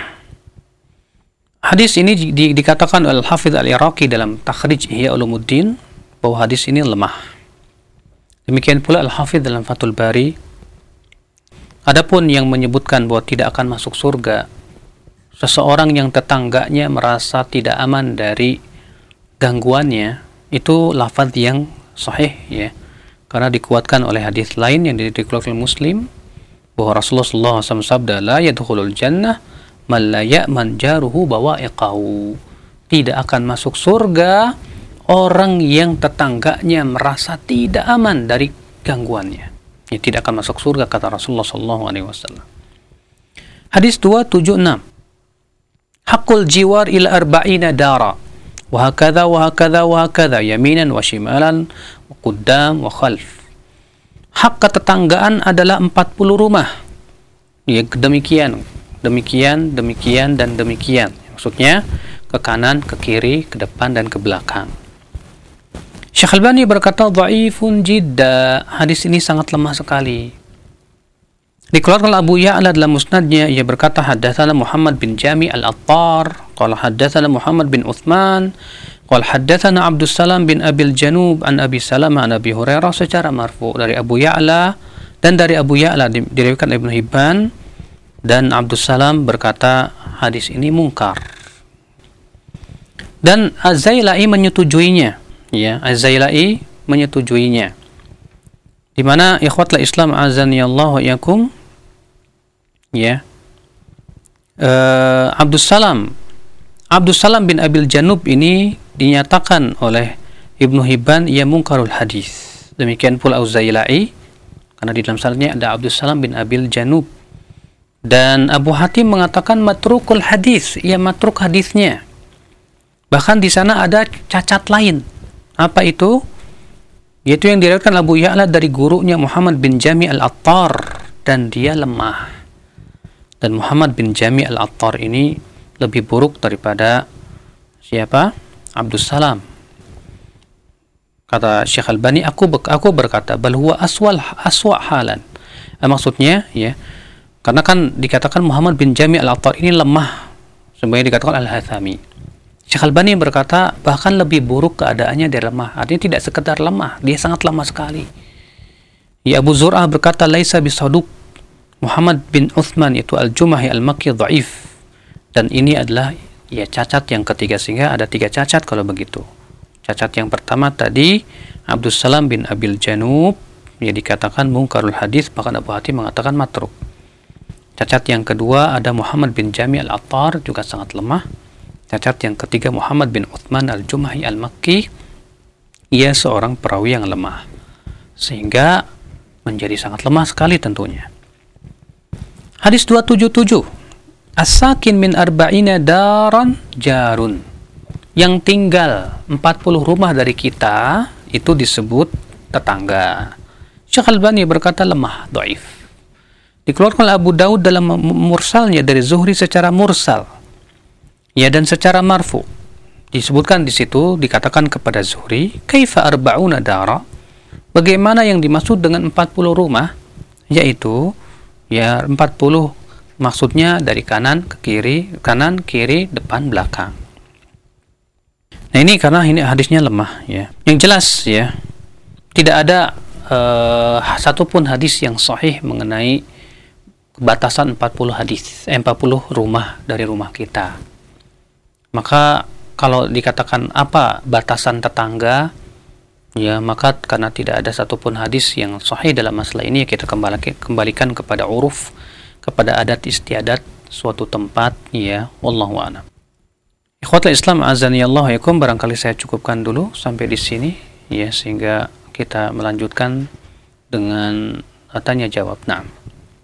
Hadis ini di, di, dikatakan oleh Al-Hafidz Al-Iraqi dalam Takhrij Ihya Ulumuddin bahwa hadis ini lemah. Demikian pula Al-Hafidz dalam Fathul Bari. Adapun yang menyebutkan bahwa tidak akan masuk surga seseorang yang tetangganya merasa tidak aman dari gangguannya, itu lafaz yang sahih ya. Karena dikuatkan oleh hadis lain yang dikeluarkan Muslim bahwa Rasulullah sallallahu alaihi wasallam sabda la yadkhulul jannah man la ya'man jaruhu bawa'iqahu. Tidak akan masuk surga orang yang tetangganya merasa tidak aman dari gangguannya. Ya, tidak akan masuk surga kata Rasulullah sallallahu alaihi wasallam. Hadis dua ratus tujuh puluh enam. Haqqul jiwar ila arba'ina dara. Wa hakadha wa hakadha wa hakadha yaminan wa shimalan wa quddam wa khalf. Hak ketetanggaan adalah empat puluh rumah. Ya, demikian, demikian, demikian, dan demikian. Maksudnya, ke kanan, ke kiri, ke depan, dan ke belakang. Syekh Al-Albani berkata, dha'ifun jidda. Hadis ini sangat lemah sekali. Dikeluarkan Abu Ya'la dalam musnadnya, ia berkata, haddatsana Muhammad bin Jami al-Attar, qala haddatsana Muhammad bin Uthman, qala haddatsana Abdus Salam bin Abil Janub an Abi Salamah an Abi Hurairah secara marfu dari Abu Ya'la, dan dari Abu Ya'la diriwayatkan Ibnu Hibban, dan Abdus Salam berkata hadis ini mungkar. Dan Az-Zailai menyetujuinya, ya, Az-Zailai menyetujuinya. Di mana ikhwatul Islam azani Allah wa iyyakum, ya, uh, Abdus Salam Abdus Salam bin Abil Janub ini dinyatakan oleh Ibnu Hibban ia mungkarul hadis. Demikian pula Auzailai, karena di dalam sanadnya ada Abdus Salam bin Abil Janub. Dan Abu Hatim mengatakan matrukul hadis, ia matruk hadisnya. Bahkan di sana ada cacat lain. Apa itu? Yaitu yang diriwayatkan Abu Ya'la dari gurunya Muhammad bin Jami al-Attar, dan dia lemah. Dan Muhammad bin Jami al-Attar ini lebih buruk daripada siapa? Abdus Salam. Kata Syekh Albani, aku aku berkata bal huwa aswal aswa halan. Eh, maksudnya ya, karena kan dikatakan Muhammad bin Jami al-Attar ini lemah, sebenarnya dikatakan Al-Haythami. Syekh Albani berkata bahkan lebih buruk keadaannya dari lemah. Artinya tidak sekedar lemah, dia sangat lemah sekali. Ya, Abu Zur'ah berkata laisa bisaduq. Muhammad bin Uthman itu Al-Jumahi Al-Makki dhaif. Dan ini adalah ya cacat yang ketiga, sehingga ada tiga cacat kalau begitu. Cacat yang pertama tadi Abdus Salam bin Abil Janub, ya dikatakan mungkarul hadis, bahkan Abu Hatim mengatakan matruk. Cacat yang kedua ada Muhammad bin Jami al-Attar, juga sangat lemah. Cacat yang ketiga Muhammad bin Uthman al-Jumahi al-Makki, ia seorang perawi yang lemah, sehingga menjadi sangat lemah sekali tentunya. Hadis dua ratus tujuh puluh tujuh, as-sakin min arba'ina daran jarun, yang tinggal empat puluh rumah dari kita itu disebut tetangga. Syekh Albani berkata lemah, dhaif. Dikeluarkan oleh Abu Daud dalam mursalnya dari Zuhri secara mursal, ya, dan secara marfu. Disebutkan di situ, dikatakan kepada Zuhri, kaifa arba'una dara, bagaimana yang dimaksud dengan empat puluh rumah, yaitu ya empat puluh maksudnya dari kanan ke kiri, kanan, kiri, depan, belakang. Nah ini karena ini hadisnya lemah, ya. Yang jelas ya, tidak ada uh, satupun hadis yang sahih mengenai batasan empat puluh hadis, eh, empat puluh rumah dari rumah kita. Maka kalau dikatakan apa batasan tetangga, ya maka karena tidak ada satupun hadis yang sahih dalam masalah ini, ya kita kembali, kembalikan kepada uruf, kepada adat istiadat suatu tempat, ya. Wallahu a'lam. Ikhwatul Islam azani Allah yakum, barangkali saya cukupkan dulu sampai di sini, ya, sehingga kita melanjutkan dengan tanya jawab. Naam.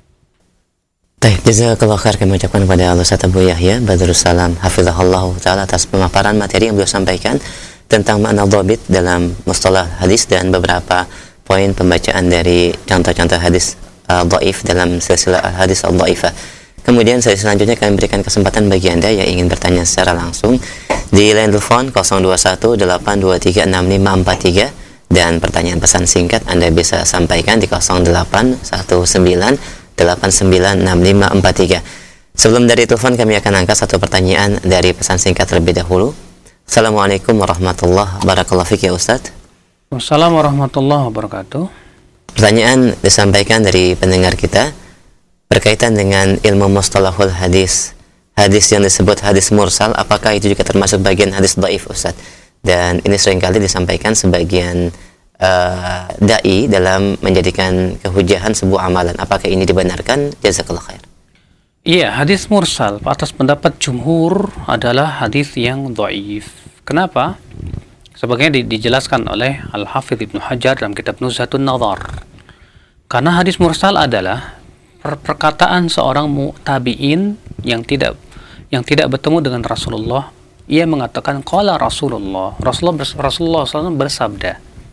Baik, jazakallahu khair, kami ucapkan kepada Al-Ustaz Abu Yahya Badrus Salam hafizahullah taala atas pemaparan materi yang beliau sampaikan tentang makna dhabit dalam mustalah hadis dan beberapa poin pembacaan dari contoh-contoh hadis uh, dhaif dalam silsilah hadis al-dhaifah. Kemudian sesi selanjutnya kami berikan kesempatan bagi Anda yang ingin bertanya secara langsung di line telepon nol dua satu delapan dua tiga enam lima empat tiga, dan pertanyaan pesan singkat Anda bisa sampaikan di nol delapan satu sembilan delapan sembilan enam lima empat tiga. Sebelum dari telepon, kami akan angkat satu pertanyaan dari pesan singkat terlebih dahulu. Assalamualaikum warahmatullahi wabarakatuh, ya Ustaz. Wassalamualaikum warahmatullahi wabarakatuh. Pertanyaan disampaikan dari pendengar kita berkaitan dengan ilmu mustalahul hadis. Hadis yang disebut hadis mursal, apakah itu juga termasuk bagian hadis dhaif, Ustaz? Dan ini seringkali disampaikan sebagian Uh, da'i dalam menjadikan kehujahan sebuah amalan. Apakah ini dibenarkan? Jazakallah khair. Iya, hadis mursal atas pendapat jumhur adalah hadis yang dhaif. Kenapa? Sebagaimana di, dijelaskan oleh Al-Hafidh Ibnu Hajar dalam kitab Nuzhatun Nadhar. Karena hadis mursal adalah per perkataan seorang tabi'in yang tidak yang tidak bertemu dengan Rasulullah. Ia mengatakan qala Rasulullah. Rasulullah Rasulullah shallallahu alaihi wasallam bersabda.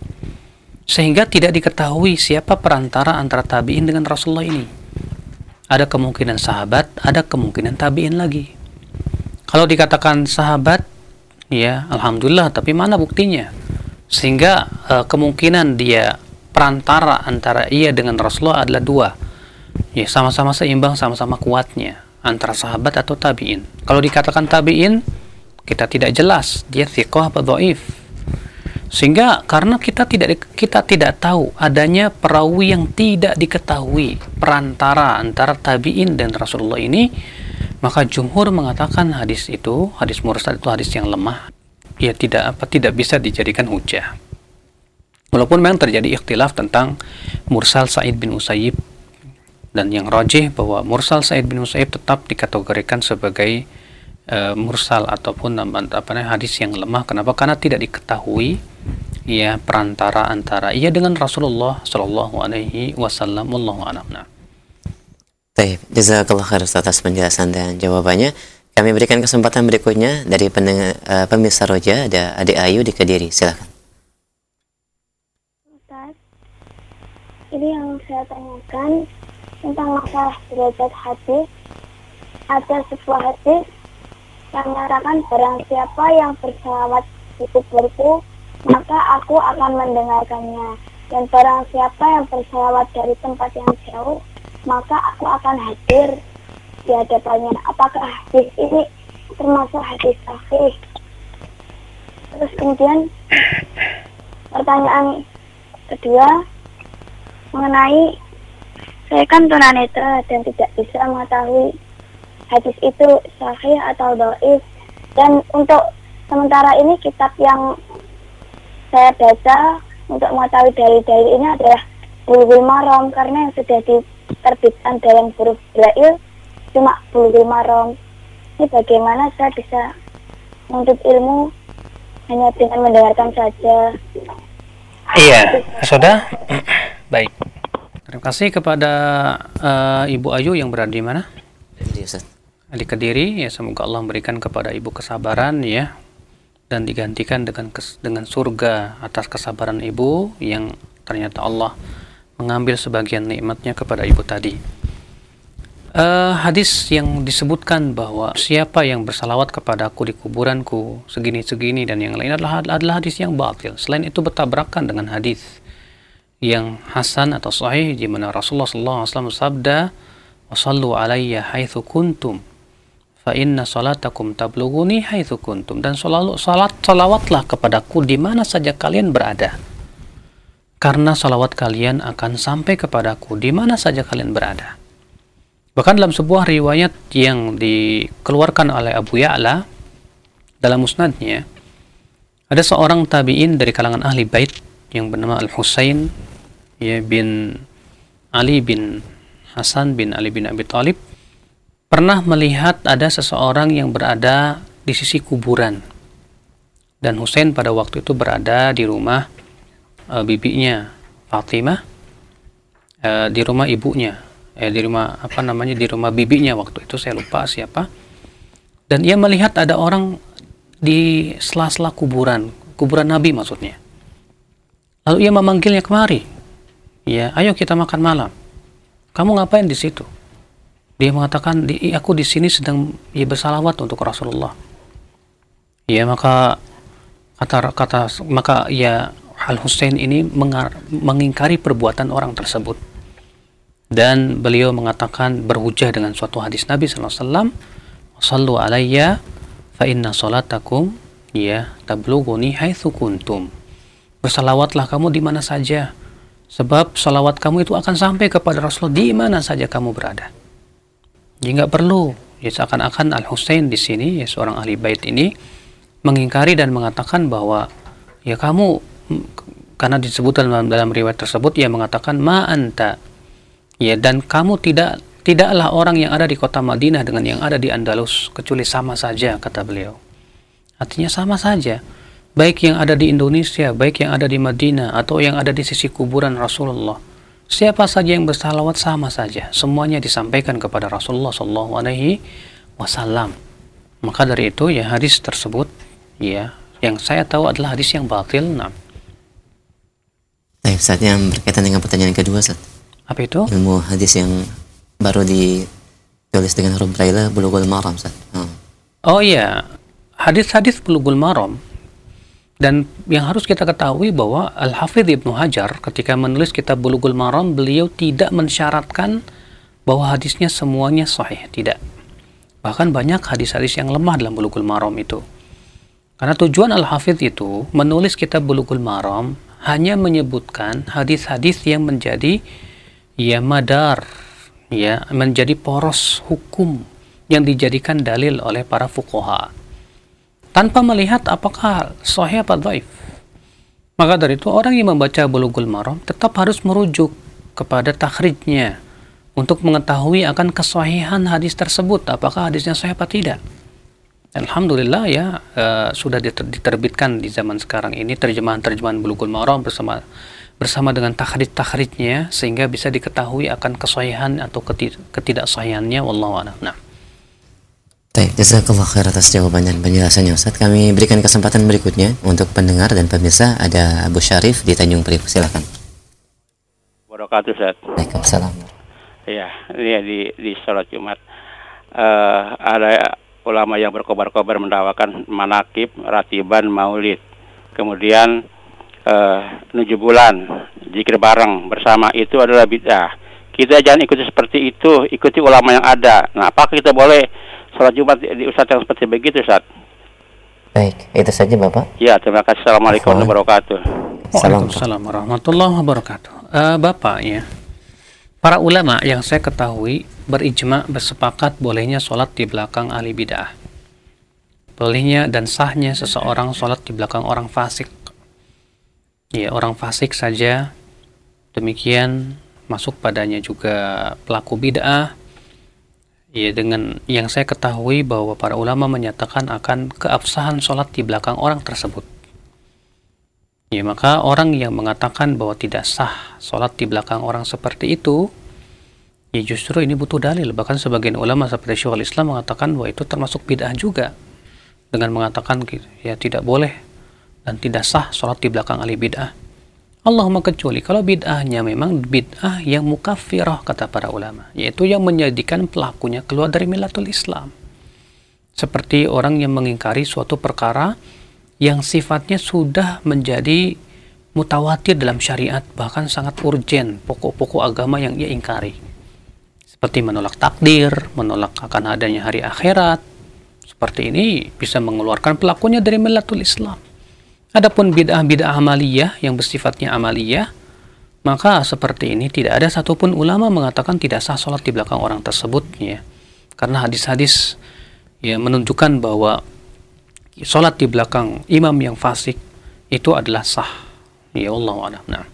Sehingga tidak diketahui siapa perantara antara tabi'in dengan Rasulullah ini. Ada kemungkinan sahabat, ada kemungkinan tabi'in lagi. Kalau dikatakan sahabat, ya alhamdulillah, tapi mana buktinya? Sehingga uh, kemungkinan dia perantara antara ia dengan Rasulullah adalah dua. Ya, sama-sama seimbang, sama-sama kuatnya antara sahabat atau tabi'in. Kalau dikatakan tabi'in, kita tidak jelas dia thiqah atau dhaif. Sehingga karena kita tidak kita tidak tahu adanya perawi yang tidak diketahui perantara antara tabi'in dan Rasulullah ini, maka jumhur mengatakan hadis itu, hadis mursal itu hadis yang lemah. Ya tidak apa tidak bisa dijadikan hujah. Walaupun memang terjadi ikhtilaf tentang mursal Sa'id bin Musayyib, dan yang rajih bahwa mursal Sa'id bin Musayyib tetap dikategorikan sebagai uh, mursal ataupun apa namanya hadis yang lemah. Kenapa? Karena tidak diketahui ya perantara antara ia dengan Rasulullah Shallallahu Alaihi Wasallam. Wallahu a'lam. Baik, jazakallah khair Ustaz atas penjelasan dan jawabannya. Kami berikan kesempatan berikutnya dari pendengar, uh, pemirsa Roja, ada Adik Ayu di Kediri. Silakan. Ustaz, ini yang saya tanyakan tentang masalah derajat hadis. Ada sebuah hadis yang menyatakan barang siapa yang berselawat di kuburku, maka aku akan mendengarkannya. Dan barang siapa yang berselawat dari tempat yang jauh, maka aku akan hadir di hadapannya. Apakah hadis ini termasuk hadis sahih? Terus kemudian pertanyaan kedua mengenai saya kan tunanetra dan tidak bisa mengetahui hadis itu sahih atau dhaif. Dan untuk sementara ini kitab yang saya baca untuk mengetahui dalil-dalil ini adalah Bulughul Maram, karena yang sudah diterbitkan dalam huruf Braille cuma Bulughul Maram. Ini bagaimana saya bisa menuntut ilmu hanya dengan mendengarkan saja? Iya, sudah. Baik. Terima kasih kepada uh, Ibu Ayu yang berada di mana? Di Kediri. Ya, semoga Allah memberikan kepada Ibu kesabaran ya, dan digantikan dengan kes, dengan surga atas kesabaran Ibu yang ternyata Allah mengambil sebagian nikmatnya kepada Ibu tadi. Uh, hadis yang disebutkan bahwa siapa yang bersalawat kepadaku di kuburanku segini-segini dan yang lain adalah adalah hadis yang batil. Selain itu bertabrakan dengan hadis yang hasan atau sahih di mana Rasulullah sallallahu alaihi wasallam bersabda, "Wassallu alayya haitsu kuntum fa inna salatakum tablughuni haitsu kuntum." Dan selalu salat salawatlah kepadaku di mana saja kalian berada, karena salawat kalian akan sampai kepadaku di mana saja kalian berada. Bahkan dalam sebuah riwayat yang dikeluarkan oleh Abu Ya'la dalam musnadnya, ada seorang tabi'in dari kalangan ahli bait yang bernama Al-Husain ya bin Ali bin Hasan bin Ali bin Abi Thalib pernah melihat ada seseorang yang berada di sisi kuburan, dan Husain pada waktu itu berada di rumah e, bibinya Fatimah, e, di rumah ibunya, eh, di rumah apa namanya di rumah bibinya waktu itu, saya lupa siapa. Dan ia melihat ada orang di sela-sela kuburan, kuburan Nabi maksudnya. Lalu ia memanggilnya kemari. Ya, ayo kita makan malam. Kamu ngapain di situ? Dia mengatakan, di, aku di sini sedang ya, bersalawat untuk Rasulullah. Ya, maka kata kata maka ya Al-Husain ini mengar, mengingkari perbuatan orang tersebut. Dan beliau mengatakan berhujah dengan suatu hadis Nabi sallallahu alaihi wasallam, "Shallu alayya fa inna salatakum ya tablughuni haitsu kuntum." Bersalawatlah kamu di mana saja, sebab salawat kamu itu akan sampai kepada Rasulullah di mana saja kamu berada. Jadi nggak perlu ya, seakan-akan Al-Husain di sini ya, seorang ahli bait ini mengingkari dan mengatakan bahwa ya kamu, karena disebutkan dalam, dalam riwayat tersebut ia mengatakan ma anta ya, dan kamu tidak tidaklah orang yang ada di kota Madinah dengan yang ada di Andalus, kecuali sama saja, kata beliau. Artinya sama saja, baik yang ada di Indonesia, baik yang ada di Madinah, atau yang ada di sisi kuburan Rasulullah. Siapa saja yang bersalawat sama saja, semuanya disampaikan kepada Rasulullah Shallallahu Alaihi Wasallam. Maka dari itu ya hadis tersebut ya yang saya tahu adalah hadis yang batil. Nah, baik, saat yang berkaitan dengan pertanyaan kedua, Ustaz. Apa itu? Ilmu hadis yang baru ditulis dengan huruf Braille, Bulughul Maram, Ustaz. Oh, oh iya, hadis-hadis Bulughul Maram. Dan yang harus kita ketahui bahwa Al-Hafidh Ibnu Hajar ketika menulis kitab Bulughul Maram, beliau tidak mensyaratkan bahwa hadisnya semuanya sahih, tidak. Bahkan banyak hadis-hadis yang lemah dalam Bulughul Maram itu. Karena tujuan Al-Hafidh itu menulis kitab Bulughul Maram hanya menyebutkan hadis-hadis yang menjadi ya madar, ya menjadi poros hukum yang dijadikan dalil oleh para fuqaha, tanpa melihat apakah sahih apa dhaif. Maka dari itu orang yang membaca Bulughul Maram tetap harus merujuk kepada takhrijnya untuk mengetahui akan kesahihan hadis tersebut, apakah hadisnya sahih apa tidak. Alhamdulillah ya, uh, sudah diter diterbitkan di zaman sekarang ini terjemahan-terjemahan Bulughul Maram bersama bersama dengan takhrij-takhrijnya, sehingga bisa diketahui akan kesahihan atau ketid ketidaksahihannya, wallahu a'lam. Nah. Baik, jazakallah khair atas jawaban dan penjelasannya Ustaz. Kami berikan kesempatan berikutnya untuk pendengar dan pemirsa. Ada Abu Syarif di Tanjung Priok, silakan. Wabarakatuh, Ustaz. Waalaikumsalam. Iya, ini di di sholat Jumat uh, ada ulama yang berkobar-kobar mendakwakan manakib, ratiban, maulid, kemudian uh, tujuh bulan zikir bareng bersama itu adalah bid'ah. Kita jangan ikuti seperti itu, ikuti ulama yang ada. Nah, apakah kita boleh sholat Jumat di Ustaz yang seperti begitu, Ustaz? Baik, itu saja Bapak. Ya, terima kasih. Assalamualaikum warahmatullahi wabarakatuh. Waalaikumsalam warahmatullahi wabarakatuh. Uh, Bapak ya, para ulama yang saya ketahui berijma bersepakat bolehnya sholat di belakang ahli bid'ah. Bolehnya dan sahnya seseorang sholat di belakang orang fasik. Ya, orang fasik saja demikian masuk padanya juga pelaku bid'ah. Ya, dengan yang saya ketahui bahwa para ulama menyatakan akan keabsahan sholat di belakang orang tersebut. Ya, maka orang yang mengatakan bahwa tidak sah sholat di belakang orang seperti itu, ya justru ini butuh dalil. Bahkan sebagian ulama seperti Syekhul Islam mengatakan bahwa itu termasuk bid'ah juga, dengan mengatakan ya tidak boleh dan tidak sah sholat di belakang ahli bid'ah. Allahumma kecuali kalau bid'ahnya memang bid'ah yang mukaffirah, kata para ulama, yaitu yang menjadikan pelakunya keluar dari millatul Islam. Seperti orang yang mengingkari suatu perkara yang sifatnya sudah menjadi mutawatir dalam syariat, bahkan sangat urgen, pokok-pokok agama yang ia ingkari. Seperti menolak takdir, menolak akan adanya hari akhirat. Seperti ini bisa mengeluarkan pelakunya dari millatul Islam. Adapun bid'ah-bid'ah amaliyah yang bersifatnya amaliyah, maka seperti ini tidak ada satupun ulama mengatakan tidak sah sholat di belakang orang tersebut, ya. Karena hadis-hadis ya menunjukkan bahwa sholat di belakang imam yang fasik itu adalah sah. Ya Allah a'lam. Nah.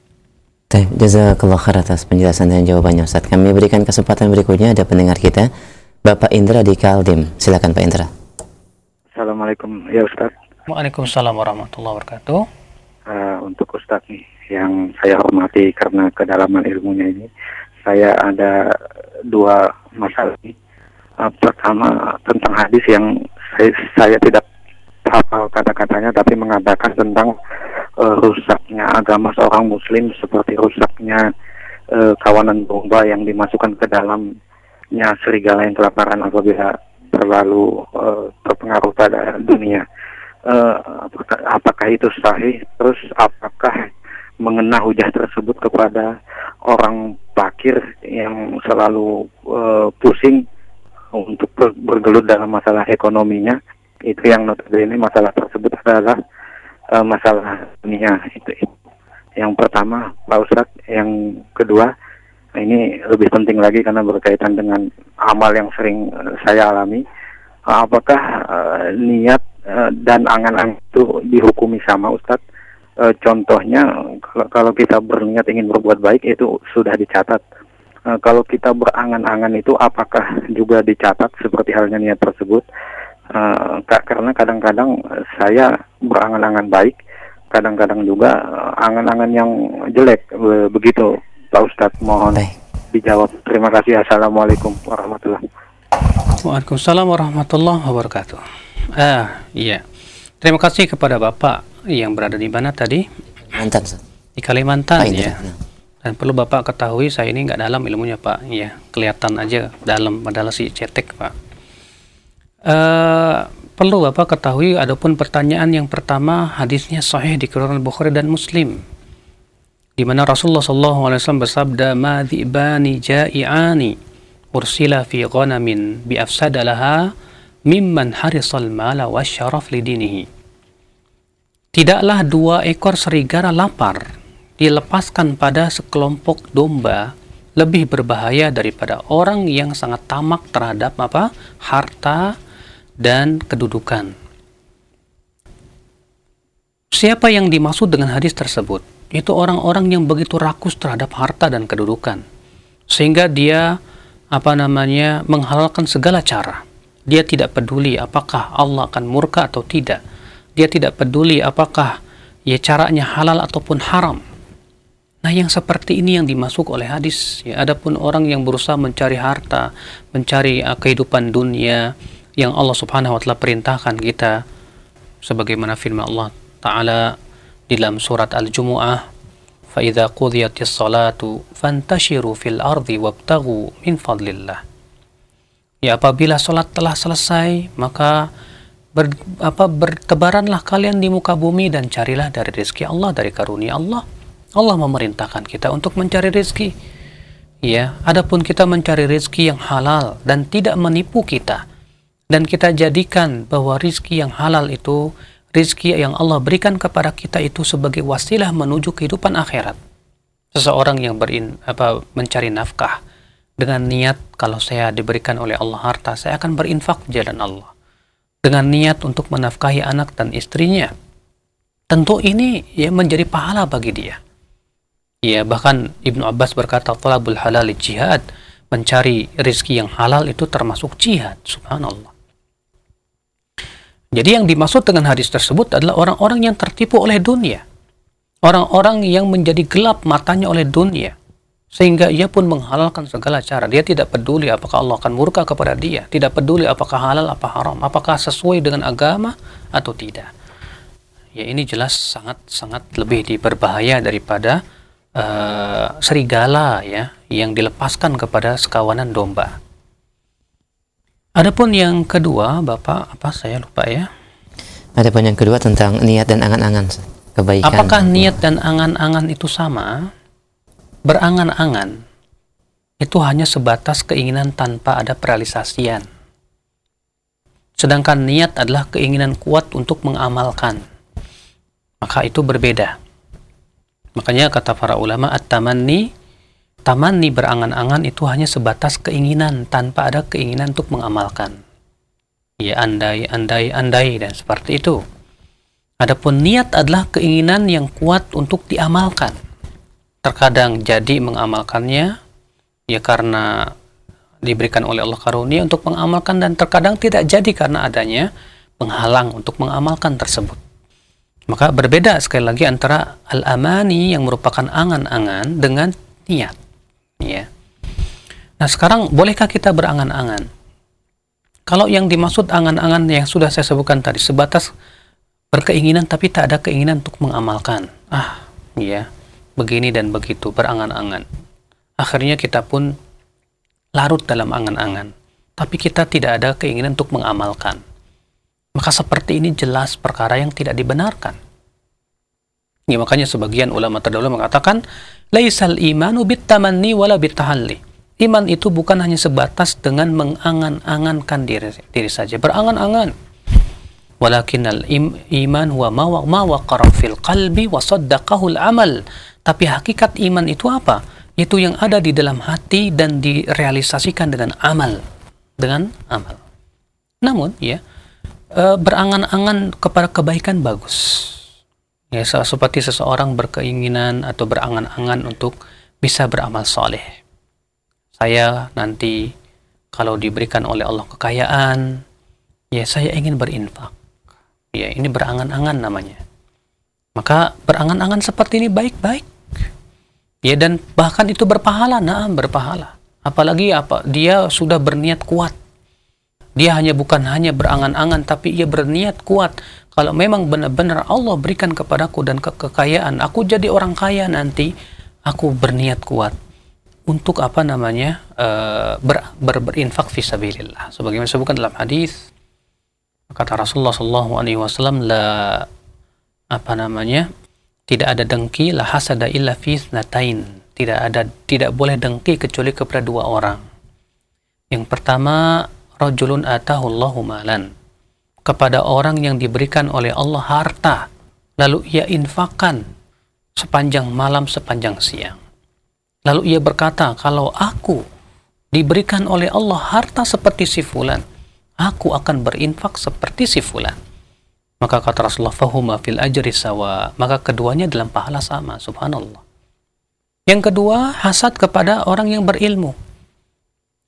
Jazakallah khair atas penjelasan dan jawabannya Ustaz. Kami berikan kesempatan berikutnya, ada pendengar kita Bapak Indra di Kaldim. Silakan Pak Indra. Assalamualaikum ya Ustaz. Waalaikumsalam warahmatullahi wabarakatuh. Uh, untuk Ustaz nih yang saya hormati karena kedalaman ilmunya ini, saya ada dua masalah nih. Uh, pertama tentang hadis yang saya, saya tidak hafal kata-katanya, tapi mengatakan tentang uh, rusaknya agama seorang muslim seperti rusaknya uh, kawanan domba yang dimasukkan ke dalamnya serigala yang kelaparan apabila terlalu uh, terpengaruh pada dunia. Uh, apakah, apakah itu sahih? Terus apakah mengena hujah tersebut kepada orang fakir yang selalu uh, pusing untuk bergelut dalam masalah ekonominya? Itu yang notabene masalah tersebut adalah uh, masalah dunia. Itu, itu yang pertama Pak Ustadz. Yang kedua, ini lebih penting lagi karena berkaitan dengan amal yang sering uh, saya alami. Uh, apakah uh, niat uh, dan angan-angan itu dihukumi sama Ustadz? Uh, contohnya kalau, kalau kita berniat ingin berbuat baik itu sudah dicatat. Uh, kalau kita berangan-angan itu apakah juga dicatat seperti halnya niat tersebut? Uh, karena kadang-kadang saya berangan-angan baik, kadang-kadang juga angan-angan yang jelek. Uh, begitu Pak Ustadz, mohon Baik. dijawab. Terima kasih. Assalamualaikum warahmatullahi wabarakatuh. Waalaikumsalam warahmatullahi wabarakatuh. Ah, iya. Terima kasih kepada Bapak yang berada di mana tadi? Kalimantan. Di Kalimantan, Pak, ya. Dan perlu Bapak ketahui, saya ini nggak dalam ilmunya, Pak. Ya, kelihatan aja dalam, padahal si cetek, Pak. Uh, perlu Bapak ketahui, adapun pertanyaan yang pertama, hadisnya sahih dikeluarkan Bukhari dan Muslim, di mana Rasulullah shallallahu alaihi wasallam bersabda, "Ma dhi'bani ja'i'ani ursila fi ghanamin bi afsada laha mimman harisal mala wasyaraf lidinihi." Tidaklah dua ekor serigala lapar dilepaskan pada sekelompok domba lebih berbahaya daripada orang yang sangat tamak terhadap apa? Harta dan kedudukan. Siapa yang dimaksud dengan hadis tersebut? Itu orang-orang yang begitu rakus terhadap harta dan kedudukan, sehingga dia apa namanya menghalalkan segala cara Dia tidak peduli apakah Allah akan murka atau tidak. Dia tidak peduli apakah ya caranya halal ataupun haram. Nah, yang seperti ini yang dimasuk oleh hadis. Ya, adapun orang yang berusaha mencari harta, mencari uh, kehidupan dunia yang Allah Subhanahu wa taala perintahkan kita, sebagaimana firman Allah Ta'ala di dalam surat Al-Jumu'ah, fa idza qudiyatis salatu fantashiru fil ardi wabtaghu min fadlillah. Ya, apabila salat telah selesai, maka ber, apa bertebaranlah kalian di muka bumi dan carilah dari rezeki Allah, dari karunia Allah. Allah memerintahkan kita untuk mencari rezeki. Ya, adapun kita mencari rezeki yang halal dan tidak menipu kita, dan kita jadikan bahwa rezeki yang halal itu, rezeki yang Allah berikan kepada kita itu sebagai wasilah menuju kehidupan akhirat. Seseorang yang berin, apa, mencari nafkah dengan niat, kalau saya diberikan oleh Allah harta, saya akan berinfak di jalan Allah. Dengan niat untuk menafkahi anak dan istrinya. Tentu ini ya menjadi pahala bagi dia. Ya, bahkan Ibnu Abbas berkata, talabul halal jihad, mencari rezeki yang halal itu termasuk jihad. Subhanallah. Jadi yang dimaksud dengan hadis tersebut adalah orang-orang yang tertipu oleh dunia. Orang-orang yang menjadi gelap matanya oleh dunia. Sehingga ia pun menghalalkan segala cara. Dia tidak peduli apakah Allah akan murka kepada dia. Tidak peduli apakah halal, apa haram. Apakah sesuai dengan agama atau tidak. Ya, ini jelas sangat-sangat lebih berbahaya daripada Uh, serigala ya yang dilepaskan kepada sekawanan domba. Adapun yang kedua, Bapak, apa saya lupa ya. Adapun yang kedua tentang niat dan angan-angan kebaikan. Apakah niat dan angan-angan itu sama? Berangan-angan itu hanya sebatas keinginan tanpa ada perealisasian. Sedangkan niat adalah keinginan kuat untuk mengamalkan. Maka itu berbeda. Makanya kata para ulama, at-tamanni, tamanni berangan-angan itu hanya sebatas keinginan tanpa ada keinginan untuk mengamalkan. Ya, andai, andai, andai, dan seperti itu. Adapun niat adalah keinginan yang kuat untuk diamalkan. Terkadang jadi mengamalkannya, ya karena diberikan oleh Allah karunia untuk mengamalkan, dan terkadang tidak jadi karena adanya penghalang untuk mengamalkan tersebut. Maka berbeda sekali lagi antara al-amani yang merupakan angan-angan dengan niat. Ya. Nah, sekarang bolehkah kita berangan-angan? Kalau yang dimaksud angan-angan yang sudah saya sebutkan tadi sebatas berkeinginan tapi tak ada keinginan untuk mengamalkan. Ah, ya, begini dan begitu, berangan-angan. Akhirnya kita pun larut dalam angan-angan, tapi kita tidak ada keinginan untuk mengamalkan. Maka seperti ini jelas perkara yang tidak dibenarkan. Ya, makanya sebagian ulama terdahulu mengatakan, laisal imanu bitamanni wala bitahalli. Iman itu bukan hanya sebatas dengan mengangan-angankan diri, diri saja, berangan-angan. Walakinnal iman huwa ma waqara fil qalbi wa saddaqahu al-amal. Tapi hakikat iman itu apa? Itu yang ada di dalam hati dan direalisasikan dengan amal, dengan amal. Namun, ya, E, berangan-angan kepada kebaikan bagus. Ya, seperti seseorang berkeinginan atau berangan-angan untuk bisa beramal soleh. Saya nanti kalau diberikan oleh Allah kekayaan, ya saya ingin berinfak. Ya, ini berangan-angan namanya. Maka berangan-angan seperti ini baik-baik. Ya, dan bahkan itu berpahala, nah berpahala. Apalagi apa? Dia sudah berniat kuat. Dia hanya bukan hanya berangan-angan, tapi ia berniat kuat. Kalau memang benar-benar Allah berikan kepadaku dan ke kekayaan, aku jadi orang kaya nanti, aku berniat kuat untuk apa namanya uh, ber, ber, berinfak fisabilillah. Sebagaimana disebutkan dalam hadis, kata Rasulullah Shallallahu Alaihi Wasallam, la apa namanya tidak ada dengki, la hasada illa fi snatain. Tidak ada, tidak boleh dengki kecuali kepada dua orang. Yang pertama, rajulun atahullahu malan, kepada orang yang diberikan oleh Allah harta, lalu ia infakkan sepanjang malam, sepanjang siang. Lalu ia berkata, kalau aku diberikan oleh Allah harta seperti si fulan, aku akan berinfak seperti si fulan. Maka kata Rasulullah, fahuma fil ajri sawa, maka keduanya dalam pahala sama. Subhanallah. Yang kedua, hasad kepada orang yang berilmu.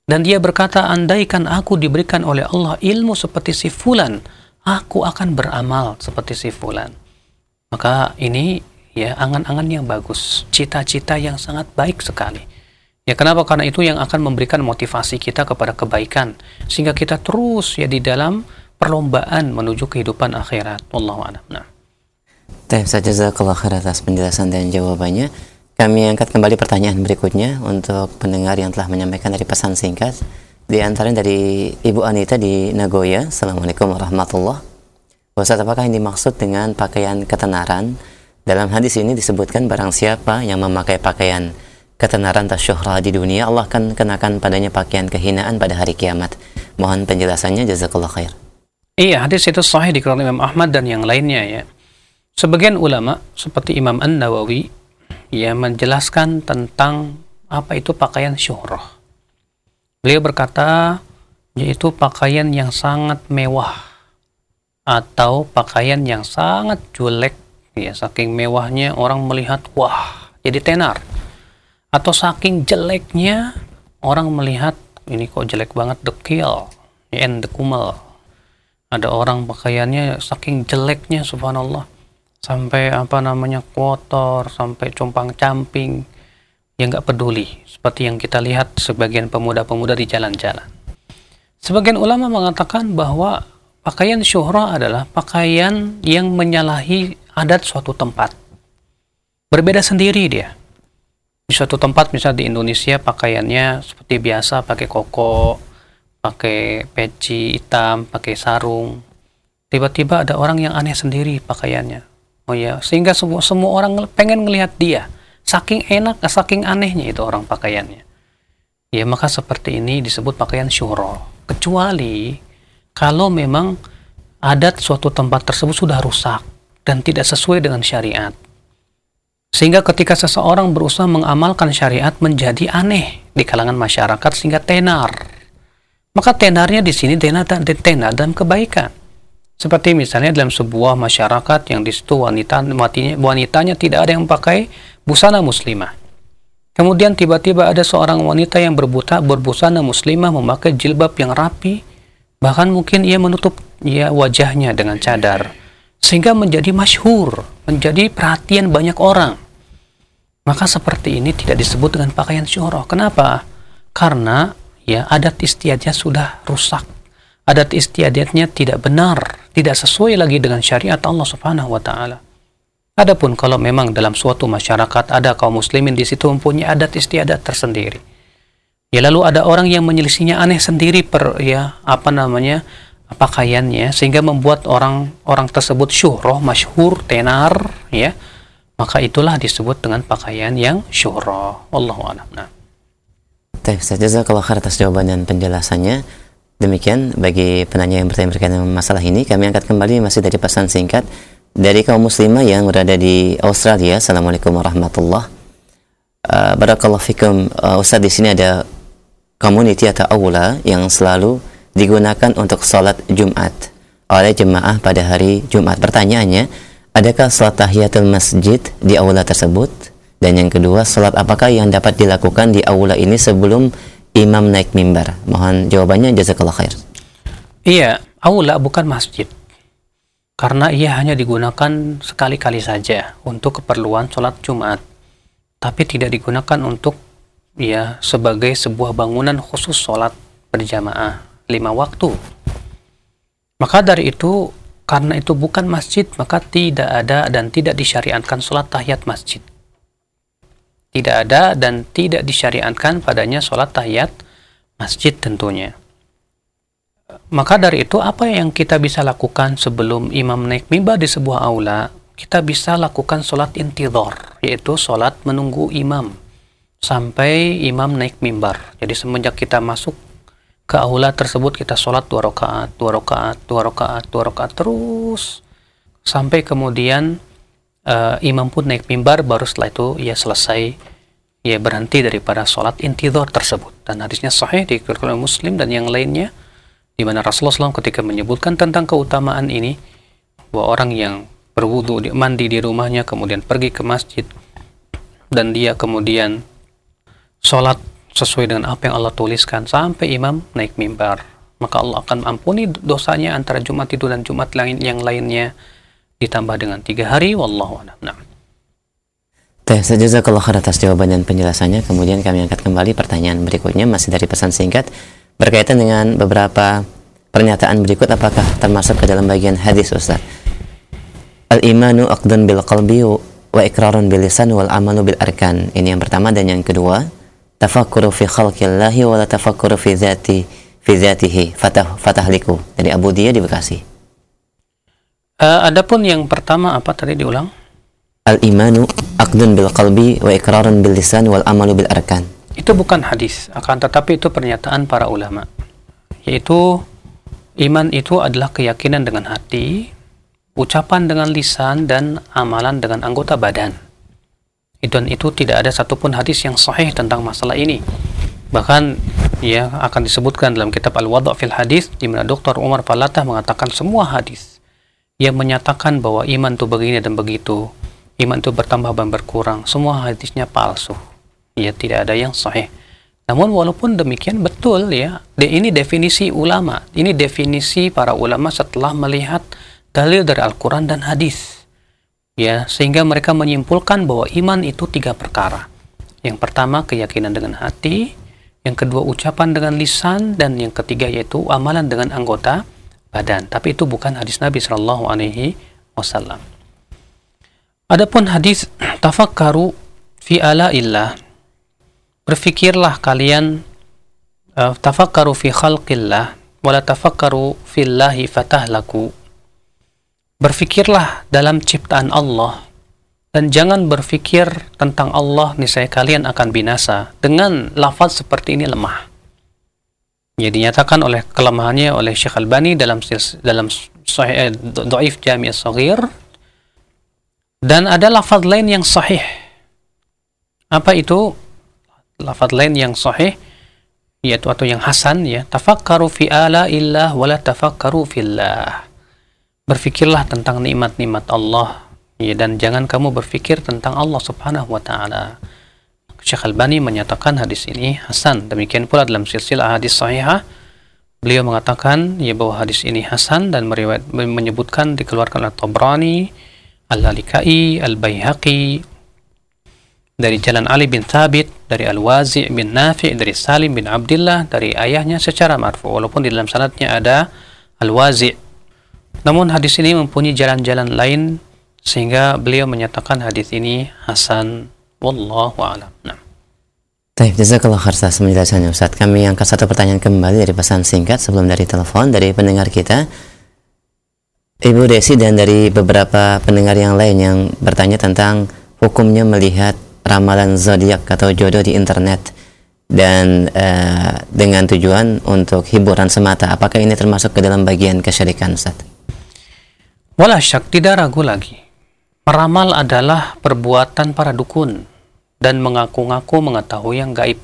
Dan dia berkata, andaikan aku diberikan oleh Allah ilmu seperti si fulan, aku akan beramal seperti si fulan. Maka ini ya angan-angan yang bagus, cita-cita yang sangat baik sekali. Ya kenapa? Karena itu yang akan memberikan motivasi kita kepada kebaikan, sehingga kita terus ya di dalam perlombaan menuju kehidupan akhirat. Wallahu a'lam. Nah. Baik, jazakallahu khair atas penjelasan dan jawabannya. Kami angkat kembali pertanyaan berikutnya untuk pendengar yang telah menyampaikan dari pesan singkat. Di antaranya dari Ibu Anita di Nagoya. Assalamualaikum warahmatullahi wabarakatuh. Ustaz, apakah yang dimaksud dengan pakaian ketenaran? Dalam hadis ini disebutkan barang siapa yang memakai pakaian ketenaran tasyuhra di dunia, Allah akan kenakan padanya pakaian kehinaan pada hari kiamat. Mohon penjelasannya, jazakallahu khair. Iya, hadis itu sahih dikeluarkan Imam Ahmad dan yang lainnya ya. Sebagian ulama seperti Imam An-Nawawi ya menjelaskan tentang apa itu pakaian syuhrah. Beliau berkata yaitu pakaian yang sangat mewah atau pakaian yang sangat jelek ya, saking mewahnya orang melihat wah jadi tenar, atau saking jeleknya orang melihat ini kok jelek banget, dekil ya, endekumel. Ada orang pakaiannya saking jeleknya subhanallah sampai apa namanya kotor, sampai compang-camping, yang nggak peduli, seperti yang kita lihat sebagian pemuda-pemuda di jalan-jalan. Sebagian ulama mengatakan bahwa pakaian syuhrah adalah pakaian yang menyalahi adat suatu tempat, berbeda sendiri dia. Di suatu tempat misalnya di Indonesia pakaiannya seperti biasa, pakai koko, pakai peci hitam, pakai sarung. Tiba-tiba ada orang yang aneh sendiri pakaiannya. Oh ya, sehingga semua semua orang pengen ngelihat dia. Saking enak, saking anehnya itu orang pakaiannya. Ya, maka seperti ini disebut pakaian syuhrah. Kecuali kalau memang adat suatu tempat tersebut sudah rusak dan tidak sesuai dengan syariat. Sehingga ketika seseorang berusaha mengamalkan syariat menjadi aneh di kalangan masyarakat sehingga tenar. Maka tenarnya di sini tenar dan tenar dalam kebaikan. Seperti misalnya dalam sebuah masyarakat yang di situ wanita, wanitanya tidak ada yang pakai busana muslimah. Kemudian tiba-tiba ada seorang wanita yang berbuta, berbusana muslimah, memakai jilbab yang rapi, bahkan mungkin ia menutup ya wajahnya dengan cadar, sehingga menjadi masyhur, menjadi perhatian banyak orang. Maka seperti ini tidak disebut dengan pakaian syuhrah. Kenapa? Karena ya adat istiadatnya sudah rusak. Adat istiadatnya tidak benar, tidak sesuai lagi dengan syariat Allah Subhanahu wa taala. Adapun kalau memang dalam suatu masyarakat ada kaum muslimin di situ mempunyai adat istiadat tersendiri, ya lalu ada orang yang menyelisihinya aneh sendiri per ya apa namanya pakaiannya sehingga membuat orang orang tersebut syuhrah, masyhur, tenar ya, maka itulah disebut dengan pakaian yang syuhrah. Wallahu a'lam. Nah. Baik, jazakallahu khair atas jawaban dan penjelasannya. Demikian bagi penanya yang bertanya berkaitan dengan masalah ini, kami angkat kembali masih dari pesan singkat dari kaum muslimah yang berada di Australia. Assalamualaikum warahmatullahi wabarakatuh. Uh, Barakallahu fikum. Uh, Ustaz, di sini ada community atau aula yang selalu digunakan untuk sholat Jumat oleh jemaah pada hari Jumat. Pertanyaannya, adakah sholat tahiyatul masjid di aula tersebut? Dan yang kedua, sholat apakah yang dapat dilakukan di aula ini sebelum imam naik mimbar? Mohon jawabannya, jazakallahu khair. Iya, aula bukan masjid. Karena ia hanya digunakan sekali-kali saja untuk keperluan sholat Jumat. Tapi tidak digunakan untuk ya sebagai sebuah bangunan khusus sholat berjamaah lima waktu. Maka dari itu, karena itu bukan masjid, maka tidak ada dan tidak disyariatkan sholat tahiyat masjid. Tidak ada dan tidak disyariatkan padanya sholat tahiyat masjid tentunya. Maka dari itu, apa yang kita bisa lakukan sebelum imam naik mimbar di sebuah aula? Kita bisa lakukan sholat intidhar, yaitu sholat menunggu imam sampai imam naik mimbar. Jadi semenjak kita masuk ke aula tersebut, kita sholat dua rakaat, dua rakaat, dua rakaat, dua rakaat terus sampai kemudian uh, imam pun naik mimbar, baru setelah itu ia selesai, ia berhenti daripada sholat intidhar tersebut. Dan hadisnya sahih dikeluarkan oleh Muslim dan yang lainnya, di mana Rasulullah shallallahu alaihi wasallam ketika menyebutkan tentang keutamaan ini, bahwa orang yang berwudu, mandi di rumahnya, kemudian pergi ke masjid, dan dia kemudian sholat sesuai dengan apa yang Allah tuliskan sampai imam naik mimbar, maka Allah akan ampuni dosanya antara Jumat itu dan Jumat lain yang lainnya ditambah dengan tiga hari. Wallahu a'lam. Nah. Teh, jazakallah khair atas jawaban dan penjelasannya. Kemudian kami angkat kembali pertanyaan berikutnya, masih dari pesan singkat berkaitan dengan beberapa pernyataan berikut. Apakah termasuk ke dalam bagian hadis, Ustaz? Al-imanu aqdun bil qalbi wa iqrarun bil lisan wal amalu bil arkan. Ini yang pertama. Dan yang kedua, tafakkuru fi khalqillahi wa la tafakkuru fi dzati fi dzatihi fatah fatahliku, dari Abu Dia di Bekasi. Uh, adapun yang pertama apa tadi, diulang? Al-imanu aqdun bil qalbi wa iqrarun bil lisan wal amalu bil arkan. Itu bukan hadis, akan tetapi itu pernyataan para ulama, yaitu iman itu adalah keyakinan dengan hati, ucapan dengan lisan, dan amalan dengan anggota badan. Dan itu tidak ada satupun hadis yang sahih tentang masalah ini. Bahkan ya akan disebutkan dalam kitab Al-Wadha' fil Hadis, di mana Doktor Umar Falatah mengatakan semua hadis yang menyatakan bahwa iman itu begini dan begitu, iman itu bertambah dan berkurang, semua hadisnya palsu. Ya, tidak ada yang sahih. Namun walaupun demikian, betul ya, ini definisi ulama, ini definisi para ulama setelah melihat dalil dari Al-Quran dan hadis. Ya, sehingga mereka menyimpulkan bahwa iman itu tiga perkara. Yang pertama keyakinan dengan hati, yang kedua ucapan dengan lisan, dan yang ketiga yaitu amalan dengan anggota badan. Tapi itu bukan hadis Nabi Shallallahu Alaihi Wasallam. Adapun hadis tafakkaru fi ala'illah, berfikirlah kalian, uh, tafakkaru fi khalqillah wala tafakkaru fillahi fatahlaku, berfikirlah dalam ciptaan Allah dan jangan berfikir tentang Allah, niscaya kalian akan binasa. Dengan lafaz seperti ini lemah. Ya, dinyatakan oleh kelemahannya oleh Syekh Albani dalam dalam Sahih Dhaif Jami' As-Shaghir. Dan ada lafaz lain yang sahih. Apa itu lafaz lain yang sahih? Yaitu atau yang hasan, ya, tafakkaru fi ala'illah wala tafakkaru fillah. Berfikirlah tentang nikmat-nikmat Allah, ya, dan jangan kamu berfikir tentang Allah Subhanahu wa taala. Syekh Albani menyatakan hadis ini hasan. Demikian pula dalam silsilah hadis sahihah, beliau mengatakan ya bahwa hadis ini hasan dan meriwayat, menyebutkan dikeluarkan oleh Tabrani, Al-Lalikai, Al-Baihaqi dari jalan Ali bin Thabit, dari Al-Wazi' bin Nafi', dari Salim bin Abdullah, dari ayahnya secara marfu, walaupun di dalam sanadnya ada Al-Wazi'. Namun hadis ini mempunyai jalan-jalan lain sehingga beliau menyatakan hadis ini hasan. Wallahu a'lam. Nah. Baik, jazakallah khair atas penjelasannya, Ustaz. Kami angkat satu pertanyaan kembali dari pesan singkat sebelum dari telepon dari pendengar kita, Ibu Desi, dan dari beberapa pendengar yang lain yang bertanya tentang hukumnya melihat ramalan zodiak atau jodoh di internet dan uh, dengan tujuan untuk hiburan semata. Apakah ini termasuk ke dalam bagian kesyirikan, Ustaz? Wala syak, tidak ragu lagi. Meramal adalah perbuatan para dukun dan mengaku-ngaku mengetahui yang gaib.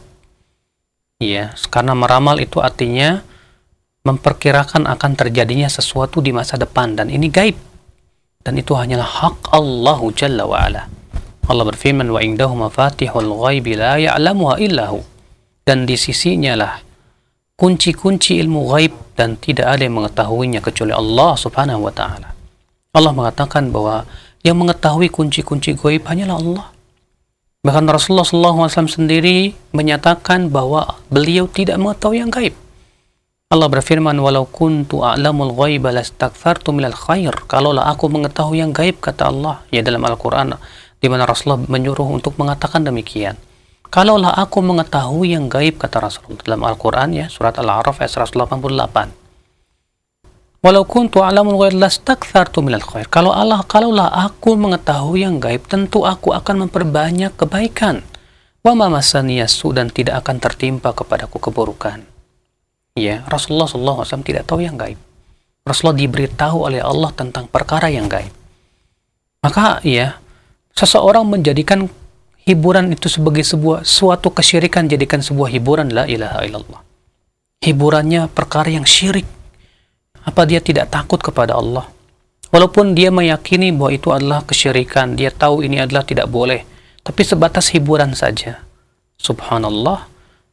Ya, karena meramal itu artinya memperkirakan akan terjadinya sesuatu di masa depan, dan ini gaib. Dan itu hanyalah hak Allah Jalla wa Ala. Allah berfirman, wa indahu mafatihul ghaibi la ya'lamuha illahu. Dan di sisinya lah kunci-kunci ilmu gaib dan tidak ada yang mengetahuinya kecuali Allah Subhanahu wa taala. Allah mengatakan bahwa yang mengetahui kunci-kunci gaib hanyalah Allah. Bahkan Rasulullah shallallahu alaihi wasallam sendiri menyatakan bahwa beliau tidak mengetahui yang gaib. Allah berfirman, walau kuntu a'lamul ghaiba lastaghfartu minal khair. Kalaulah aku mengetahui yang gaib, kata Allah, ya, dalam Al-Quran, di mana Rasulullah menyuruh untuk mengatakan demikian. Kalaulah aku mengetahui yang gaib, kata Rasulullah dalam Al-Quran, ya, surat Al-A'raf ayat seratus delapan puluh delapan. Walau kuntu a'lamul ghaib lastaghfartu minal khair. Kalau Allah, kalaulah aku mengetahui yang gaib, tentu aku akan memperbanyak kebaikan. Wa ma massaniya su, dan tidak akan tertimpa kepadaku keburukan. Ya, Rasulullah shallallahu alaihi wasallam tidak tahu yang gaib. Rasulullah diberitahu oleh Allah tentang perkara yang gaib. Maka ya, seseorang menjadikan hiburan itu sebagai sebuah suatu kesyirikan, jadikan sebuah hiburan, la ilaha illallah. Hiburannya perkara yang syirik. Apa dia tidak takut kepada Allah? Walaupun dia meyakini bahwa itu adalah kesyirikan, dia tahu ini adalah tidak boleh, tapi sebatas hiburan saja. Subhanallah,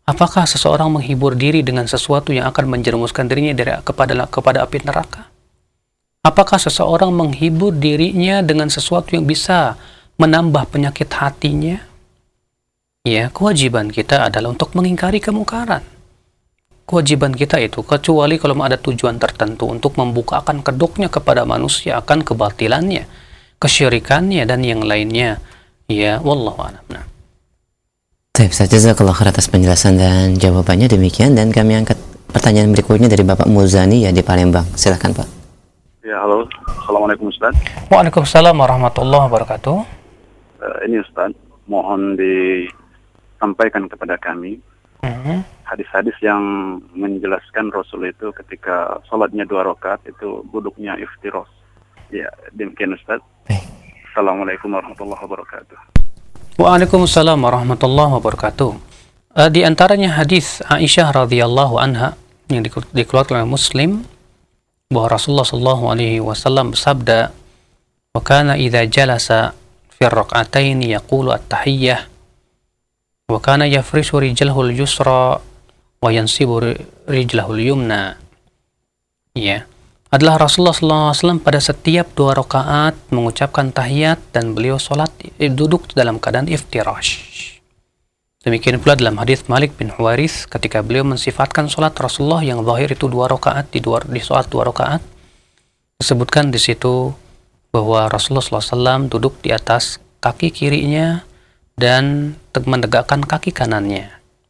Apakah seseorang menghibur diri dengan sesuatu yang akan menjerumuskan dirinya dari kepada kepada api neraka? Apakah seseorang menghibur dirinya dengan sesuatu yang bisa menambah penyakit hatinya? Ya, kewajiban kita adalah untuk mengingkari kemungkaran. Kewajiban kita itu, kecuali kalau ada tujuan tertentu untuk membukakan kedoknya kepada manusia akan kebatilannya, kesyirikannya, dan yang lainnya. Ya, wallahu a'lam. Nah. Baik, Ustaz, jazakallah khair atas penjelasan dan jawabannya. Demikian, dan kami angkat pertanyaan berikutnya dari Bapak Muzani ya di Palembang. Silakan, Pak. Ya, halo. Assalamualaikum, Ustaz. Waalaikumsalam warahmatullahi wabarakatuh. Uh, ini Ustaz, mohon disampaikan kepada kami Uh-huh. hadis-hadis yang menjelaskan Rasul itu ketika sholatnya dua rakaat itu duduknya iftiros. Ya, demikian Ustaz. Baik. Assalamualaikum warahmatullahi wabarakatuh. Waalaikumsalam warahmatullahi wabarakatuh. Uh, di antaranya hadis Aisyah radhiyallahu anha yang dikeluarkan oleh Muslim, bahwa Rasulullah sallallahu alaihi wasallam bersabda, "Wa kana idza jalasa fi rak'ataini yaqulu at-tahiyyah wa kana yafrishu rijlahu al-yusra wa yansibu rijlahu al-yumna." Ya, adalah Rasulullah sallallahu alaihi wasallam pada setiap dua rakaat mengucapkan tahiyat dan beliau salat eh, duduk dalam keadaan iftirash. Demikian pula dalam hadis Malik bin Huwaris ketika beliau mensifatkan salat Rasulullah yang zahir itu dua rakaat di dua di salat dua rakaat, disebutkan di situ bahwa Rasulullah sallallahu alaihi wasallam duduk di atas kaki kirinya dan menegakkan kaki kanannya.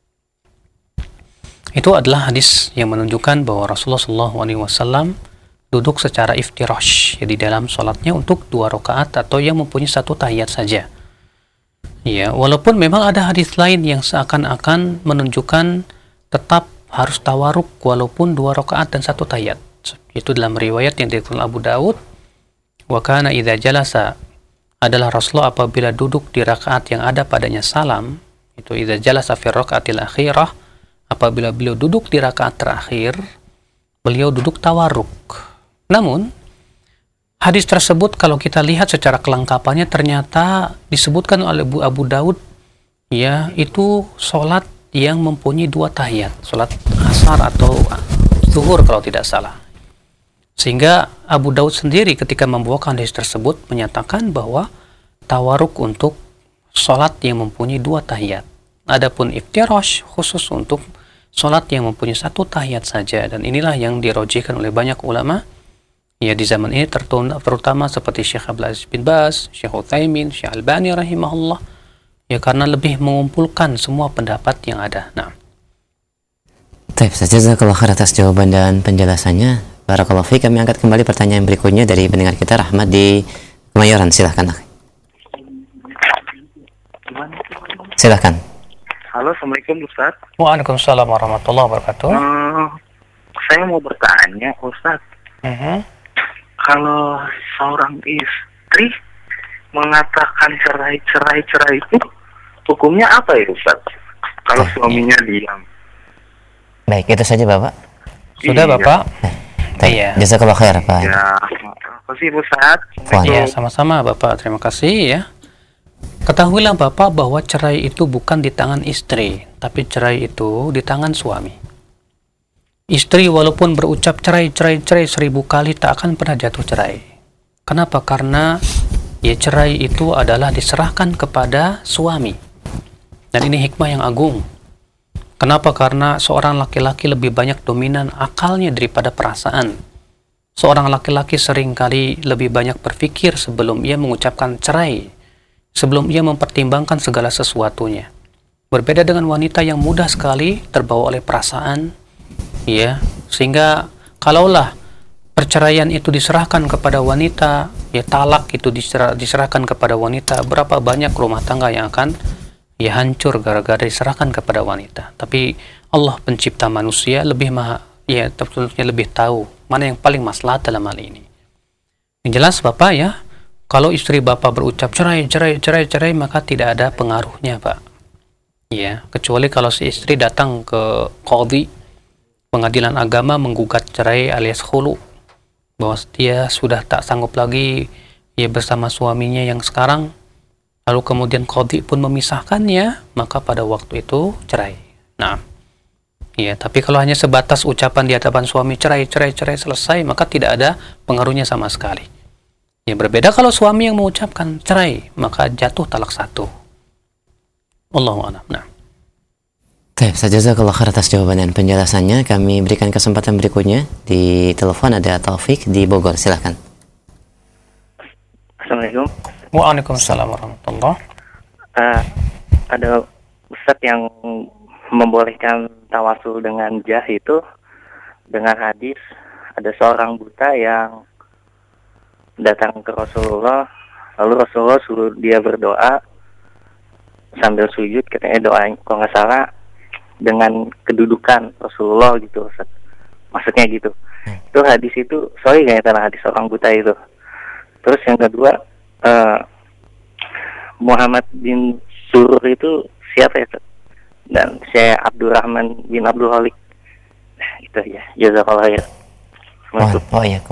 Itu adalah hadis yang menunjukkan bahwa Rasulullah sallallahu alaihi wasallam duduk secara iftirash, jadi dalam salatnya untuk dua rakaat atau yang mempunyai satu tahiyat saja. Ya, walaupun memang ada hadis lain yang seakan-akan menunjukkan tetap harus tawaruk walaupun dua rakaat dan satu tahiyat. Itu dalam riwayat yang diriwayatkan Abu Daud, wa kana idza jalasa, adalah Rasulullah apabila duduk di rakaat yang ada padanya salam, itu idza jalasa fi rakaatil akhirah, apabila beliau duduk di rakaat terakhir, beliau duduk tawaruk. Namun hadis tersebut kalau kita lihat secara kelengkapannya ternyata disebutkan oleh Abu, Abu Daud, ya, itu sholat yang mempunyai dua tahiyat, sholat asar atau zuhur kalau tidak salah. Sehingga Abu Daud sendiri ketika membawakan hadis tersebut menyatakan bahwa tawaruk untuk sholat yang mempunyai dua tahiyat. Adapun iftirash khusus untuk sholat yang mempunyai satu tahiyat saja, dan inilah yang dirojihkan oleh banyak ulama ya di zaman ini, terutama seperti Syekh Abdul Aziz bin Baz, Syekh Utsaimin, Syekh Albani rahimahullah, ya karena lebih mengumpulkan semua pendapat yang ada. Nah, Baik, jazakallah khair atas jawaban dan penjelasannya. Barakallahu fiik. Kami angkat kembali pertanyaan berikutnya dari pendengar kita Rahmat di Kemayoran. Silahkan. Silahkan. Halo, Assalamualaikum Ustaz. Waalaikumsalam warahmatullahi wabarakatuh. Uh, saya mau bertanya Ustaz, Uh-huh. kalau seorang istri mengatakan cerai, cerai, cerai itu hukumnya apa ya Ustaz? Kalau suaminya diam. Baik, itu saja Bapak. Sudah Iya. Bapak? Baik, Iya. jazakallah khair Pak. Ya, apa sih Ustaz? Ya, sama-sama Bapak. Terima kasih ya. Ketahuilah Bapak bahwa cerai itu bukan di tangan istri, tapi cerai itu di tangan suami. Istri walaupun berucap cerai, cerai, cerai seribu kali tak akan pernah jatuh cerai. Kenapa? Karena ya cerai itu adalah diserahkan kepada suami. Dan ini hikmah yang agung. Kenapa? Karena seorang laki-laki lebih banyak dominan akalnya daripada perasaan. Seorang laki-laki seringkali lebih banyak berpikir sebelum ia mengucapkan cerai, sebelum ia mempertimbangkan segala sesuatunya. Berbeda dengan wanita yang mudah sekali terbawa oleh perasaan, ya, sehingga kalaulah perceraian itu diserahkan kepada wanita, ya talak itu diserah, diserahkan kepada wanita, berapa banyak rumah tangga yang akan ya hancur gara-gara diserahkan kepada wanita. Tapi Allah pencipta manusia lebih maha, ya tentunya lebih tahu mana yang paling maslahat dalam hal ini. Yang jelas Bapak ya, kalau istri Bapak berucap cerai, cerai, cerai, cerai, maka tidak ada pengaruhnya Pak. Ya, kecuali kalau si istri datang ke qadhi, pengadilan agama, menggugat cerai alias khulu, bahwa dia sudah tak sanggup lagi ya bersama suaminya yang sekarang, lalu kemudian qadhi pun memisahkannya, maka pada waktu itu cerai. Nah, Ya, tapi kalau hanya sebatas ucapan di hadapan suami cerai, cerai, cerai selesai, maka tidak ada pengaruhnya sama sekali. Ya, berbeda kalau suami yang mengucapkan cerai, maka jatuh talak satu. Allahu a'lam. Nah. Baik, jazakallahu khair atas jawaban dan penjelasannya. Kami berikan kesempatan berikutnya. Di telepon ada Taufik di Bogor, silakan. Assalamualaikum. Waalaikumsalam warahmatullahi. Uh, ada ustadz yang membolehkan tawasul dengan jah itu dengan hadis ada seorang buta yang datang ke Rasulullah, lalu Rasulullah suruh dia berdoa sambil sujud, katanya doa kalau nggak salah dengan kedudukan Rasulullah gitu, Ustaz. Maksudnya gitu. Hmm. Itu hadis itu, sorry nggak ya tentang hadis orang buta itu. Terus yang kedua, uh, Muhammad bin Surur itu siapa ya, Ustaz? Dan saya Abdurrahman bin Abdul Halik. Nah, itu ya. Jazakallah khair. Oh, iya,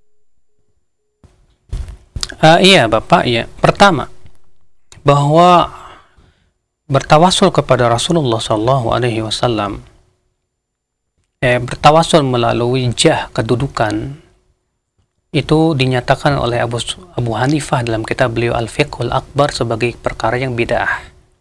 uh, iya, Bapak, ya. Pertama, bahwa bertawasul kepada Rasulullah Shallallahu Alaihi Wasallam, eh, bertawasul melalui jah kedudukan, itu dinyatakan oleh Abu, Abu Hanifah dalam kitab beliau Al-Fiqhul Akbar sebagai perkara yang bid'ah.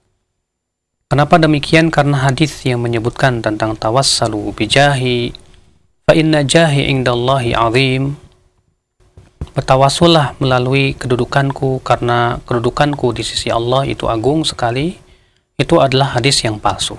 Kenapa demikian? Karena hadis yang menyebutkan tentang tawassalu bijahi fa inna jahi indallahi azim, bertawasullah melalui kedudukanku karena kedudukanku di sisi Allah itu agung sekali, itu adalah hadis yang palsu.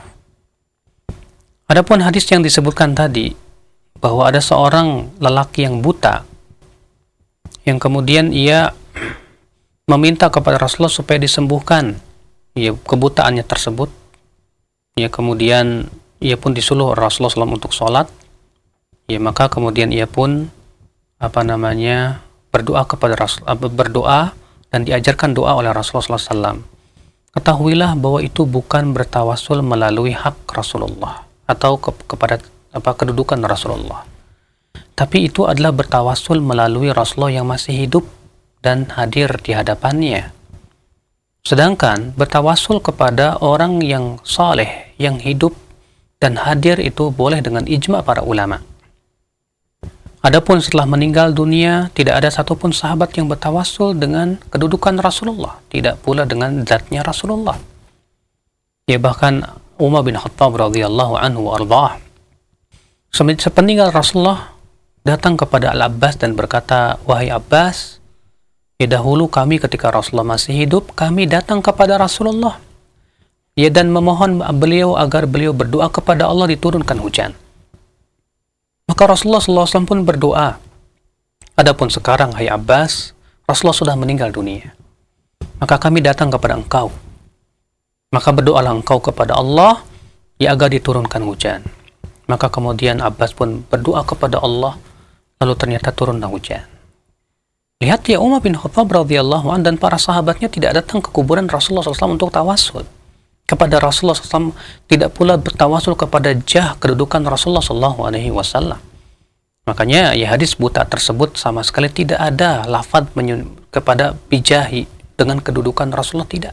Adapun hadis yang disebutkan tadi, bahwa ada seorang lelaki yang buta, yang kemudian ia meminta kepada Rasulullah supaya disembuhkan ya kebutaannya tersebut, ya kemudian ia pun disuruh Rasulullah shallallahu alaihi wasallam untuk sholat, ya maka kemudian ia pun apa namanya berdoa kepada Rasul, berdoa dan diajarkan doa oleh Rasulullah shallallahu alaihi wasallam. Ketahuilah bahwa itu bukan bertawasul melalui hak Rasulullah atau ke, kepada apa kedudukan Rasulullah, tapi itu adalah bertawasul melalui Rasulullah yang masih hidup dan hadir di hadapannya. Sedangkan bertawasul kepada orang yang saleh, yang hidup dan hadir itu boleh dengan ijma para ulama. Adapun setelah meninggal dunia, tidak ada satupun sahabat yang bertawasul dengan kedudukan Rasulullah, tidak pula dengan zatnya Rasulullah. Ya bahkan Umar bin Khattab radhiyallahu anhu ardhah, sepeninggal Rasulullah datang kepada Al-Abbas dan berkata, wahai Abbas, ya dahulu kami ketika Rasulullah masih hidup, kami datang kepada Rasulullah, ya dan memohon beliau agar beliau berdoa kepada Allah diturunkan hujan. Maka Rasulullah shallallahu alaihi wasallam pun berdoa. Adapun sekarang, hai Abbas, Rasulullah sudah meninggal dunia, maka kami datang kepada engkau. Maka berdoalah engkau kepada Allah, ya agar diturunkan hujan. Maka kemudian Abbas pun berdoa kepada Allah, lalu ternyata turunlah hujan. Lihat ya, Umar bin Khattab radhiyallahu anhu dan para sahabatnya tidak datang ke kuburan Rasulullah shallallahu alaihi wasallam untuk tawasul kepada Rasulullah shallallahu alaihi wasallam, tidak pula bertawasul kepada jah kedudukan Rasulullah shallallahu alaihi wasallam. Makanya ya hadis buta tersebut sama sekali tidak ada lafaz kepada bijahi dengan kedudukan Rasulullah, tidak.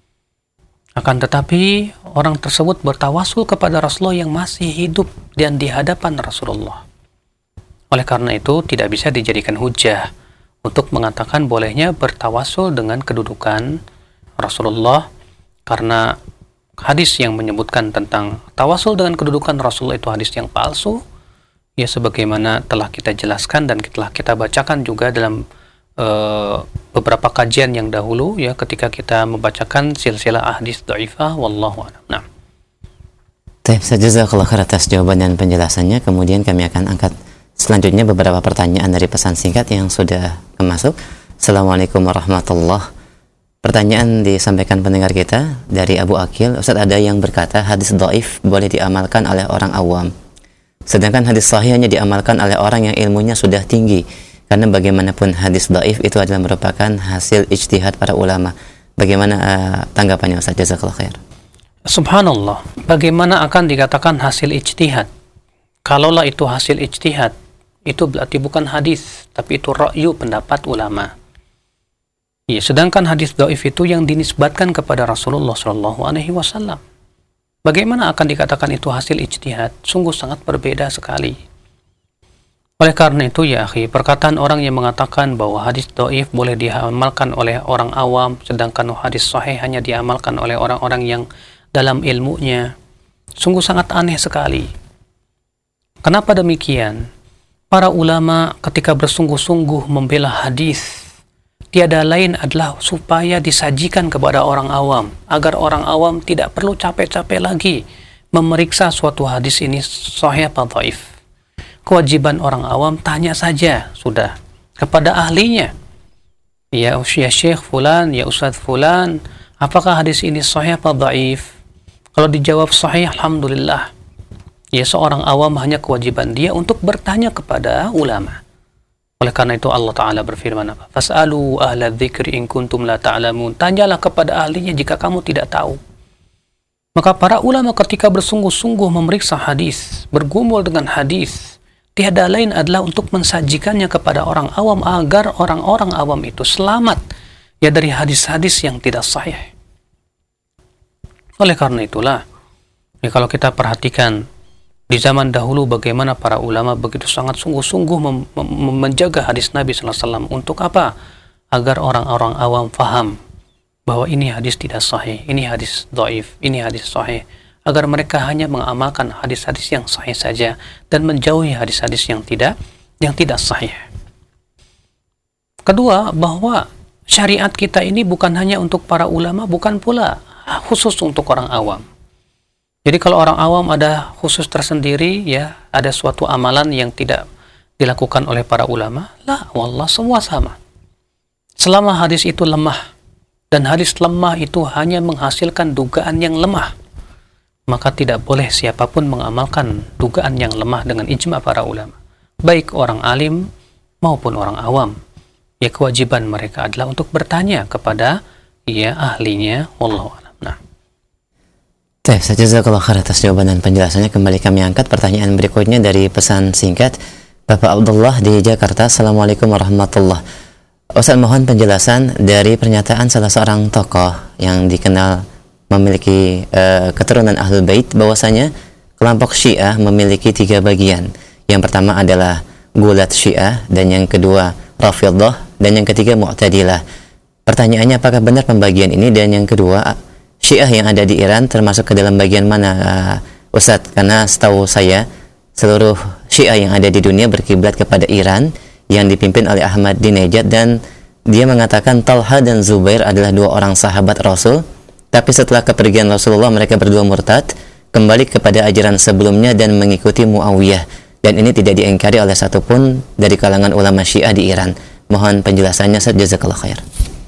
Akan tetapi orang tersebut bertawasul kepada Rasulullah yang masih hidup dan di hadapan Rasulullah. Oleh karena itu tidak bisa dijadikan hujah untuk mengatakan bolehnya bertawasul dengan kedudukan Rasulullah, karena hadis yang menyebutkan tentang tawasul dengan kedudukan Rasulullah itu hadis yang palsu, ya sebagaimana telah kita jelaskan dan telah kita bacakan juga dalam uh, beberapa kajian yang dahulu, ya ketika kita membacakan silsilah hadis dhaifah, wallahu a'lam. Nah. Baik, jazakallahu khair atas jawaban dan penjelasannya. Kemudian kami akan angkat selanjutnya beberapa pertanyaan dari pesan singkat yang sudah masuk. Assalamualaikum warahmatullahi wabarakatuh. Pertanyaan disampaikan pendengar kita dari Abu Akil. Ustaz, ada yang berkata hadis dhaif boleh diamalkan oleh orang awam, sedangkan hadis sahih hanya diamalkan oleh orang yang ilmunya sudah tinggi, karena bagaimanapun hadis dhaif itu adalah merupakan hasil ijtihad para ulama. Bagaimana uh, tanggapannya Ustaz? Jazakallahu khair. Subhanallah, bagaimana akan dikatakan hasil ijtihad? Kalaulah itu hasil ijtihad, itu berarti bukan hadis, tapi itu ra'yu, pendapat ulama. Ya, sedangkan hadis dhaif itu yang dinisbatkan kepada Rasulullah shallallahu alaihi wasallam. bagaimana akan dikatakan itu hasil ijtihad? Sungguh sangat berbeda sekali. Oleh karena itu ya akhi, perkataan orang yang mengatakan bahwa hadis dhaif boleh diamalkan oleh orang awam, sedangkan hadis sahih hanya diamalkan oleh orang-orang yang dalam ilmunya, sungguh sangat aneh sekali. Kenapa demikian? Para ulama ketika bersungguh-sungguh membela hadis, tiada lain adalah supaya disajikan kepada orang awam, agar orang awam tidak perlu capek-capek lagi memeriksa suatu hadis ini sahih apa dhaif. Kewajiban orang awam tanya saja sudah kepada ahlinya. Ya, ya Syekh fulan, ya Ustadz fulan, apakah hadis ini sahih apa dhaif? Kalau dijawab sahih, alhamdulillah. Ya, seorang awam hanya kewajiban dia untuk bertanya kepada ulama. Oleh karena itu Allah Ta'ala berfirman apa? Fas'alu ahla dzikri in kuntum la ta'lamun. Tanyalah kepada ahlinya jika kamu tidak tahu. Maka para ulama ketika bersungguh-sungguh memeriksa hadis, bergumul dengan hadis, tiada lain adalah untuk mensajikannya kepada orang awam agar orang-orang awam itu selamat ya dari hadis-hadis yang tidak sahih. Oleh karena itulah, ya kalau kita perhatikan di zaman dahulu bagaimana para ulama begitu sangat sungguh-sungguh mem mem menjaga hadis Nabi sallallahu alaihi wasallam. Untuk apa? Agar orang-orang awam faham bahwa ini hadis tidak sahih, ini hadis dhaif, ini hadis sahih. Agar mereka hanya mengamalkan hadis-hadis yang sahih saja dan menjauhi hadis-hadis yang tidak yang tidak sahih. Kedua, bahwa syariat kita ini bukan hanya untuk para ulama, bukan pula khusus untuk orang awam. Jadi kalau orang awam ada khusus tersendiri, ya ada suatu amalan yang tidak dilakukan oleh para ulama, lah wallah semua sama. Selama hadis itu lemah, dan hadis lemah itu hanya menghasilkan dugaan yang lemah, maka tidak boleh siapapun mengamalkan dugaan yang lemah dengan ijma para ulama, baik orang alim maupun orang awam. Ya kewajiban mereka adalah untuk bertanya kepada ya ahlinya, wallahu a'lam. Nah, Baik, jazakallahu khair atas jawaban dan penjelasannya. Kembali kami angkat pertanyaan berikutnya dari pesan singkat Bapak Abdullah di Jakarta. Assalamualaikum warahmatullahi wabarakatuh. Ustaz, mohon penjelasan dari pernyataan salah seorang tokoh yang dikenal memiliki uh, keturunan Ahlul Bait bahwasanya kelompok Syiah memiliki tiga bagian. Yang pertama adalah Gulat Syiah, dan yang kedua Rafidhah, dan yang ketiga Mu'tadilah. Pertanyaannya, apakah benar pembagian ini? Dan yang kedua, Syiah yang ada di Iran termasuk ke dalam bagian mana, uh, Ustadz? Karena setahu saya seluruh Syiah yang ada di dunia berkiblat kepada Iran yang dipimpin oleh Ahmadinejad, dan dia mengatakan Talha dan Zubair adalah dua orang sahabat Rasul, tapi setelah kepergian Rasulullah mereka berdua murtad, kembali kepada ajaran sebelumnya dan mengikuti Muawiyah, dan ini tidak diingkari oleh satupun dari kalangan ulama Syiah di Iran. Mohon penjelasannya, jazakallahu khair.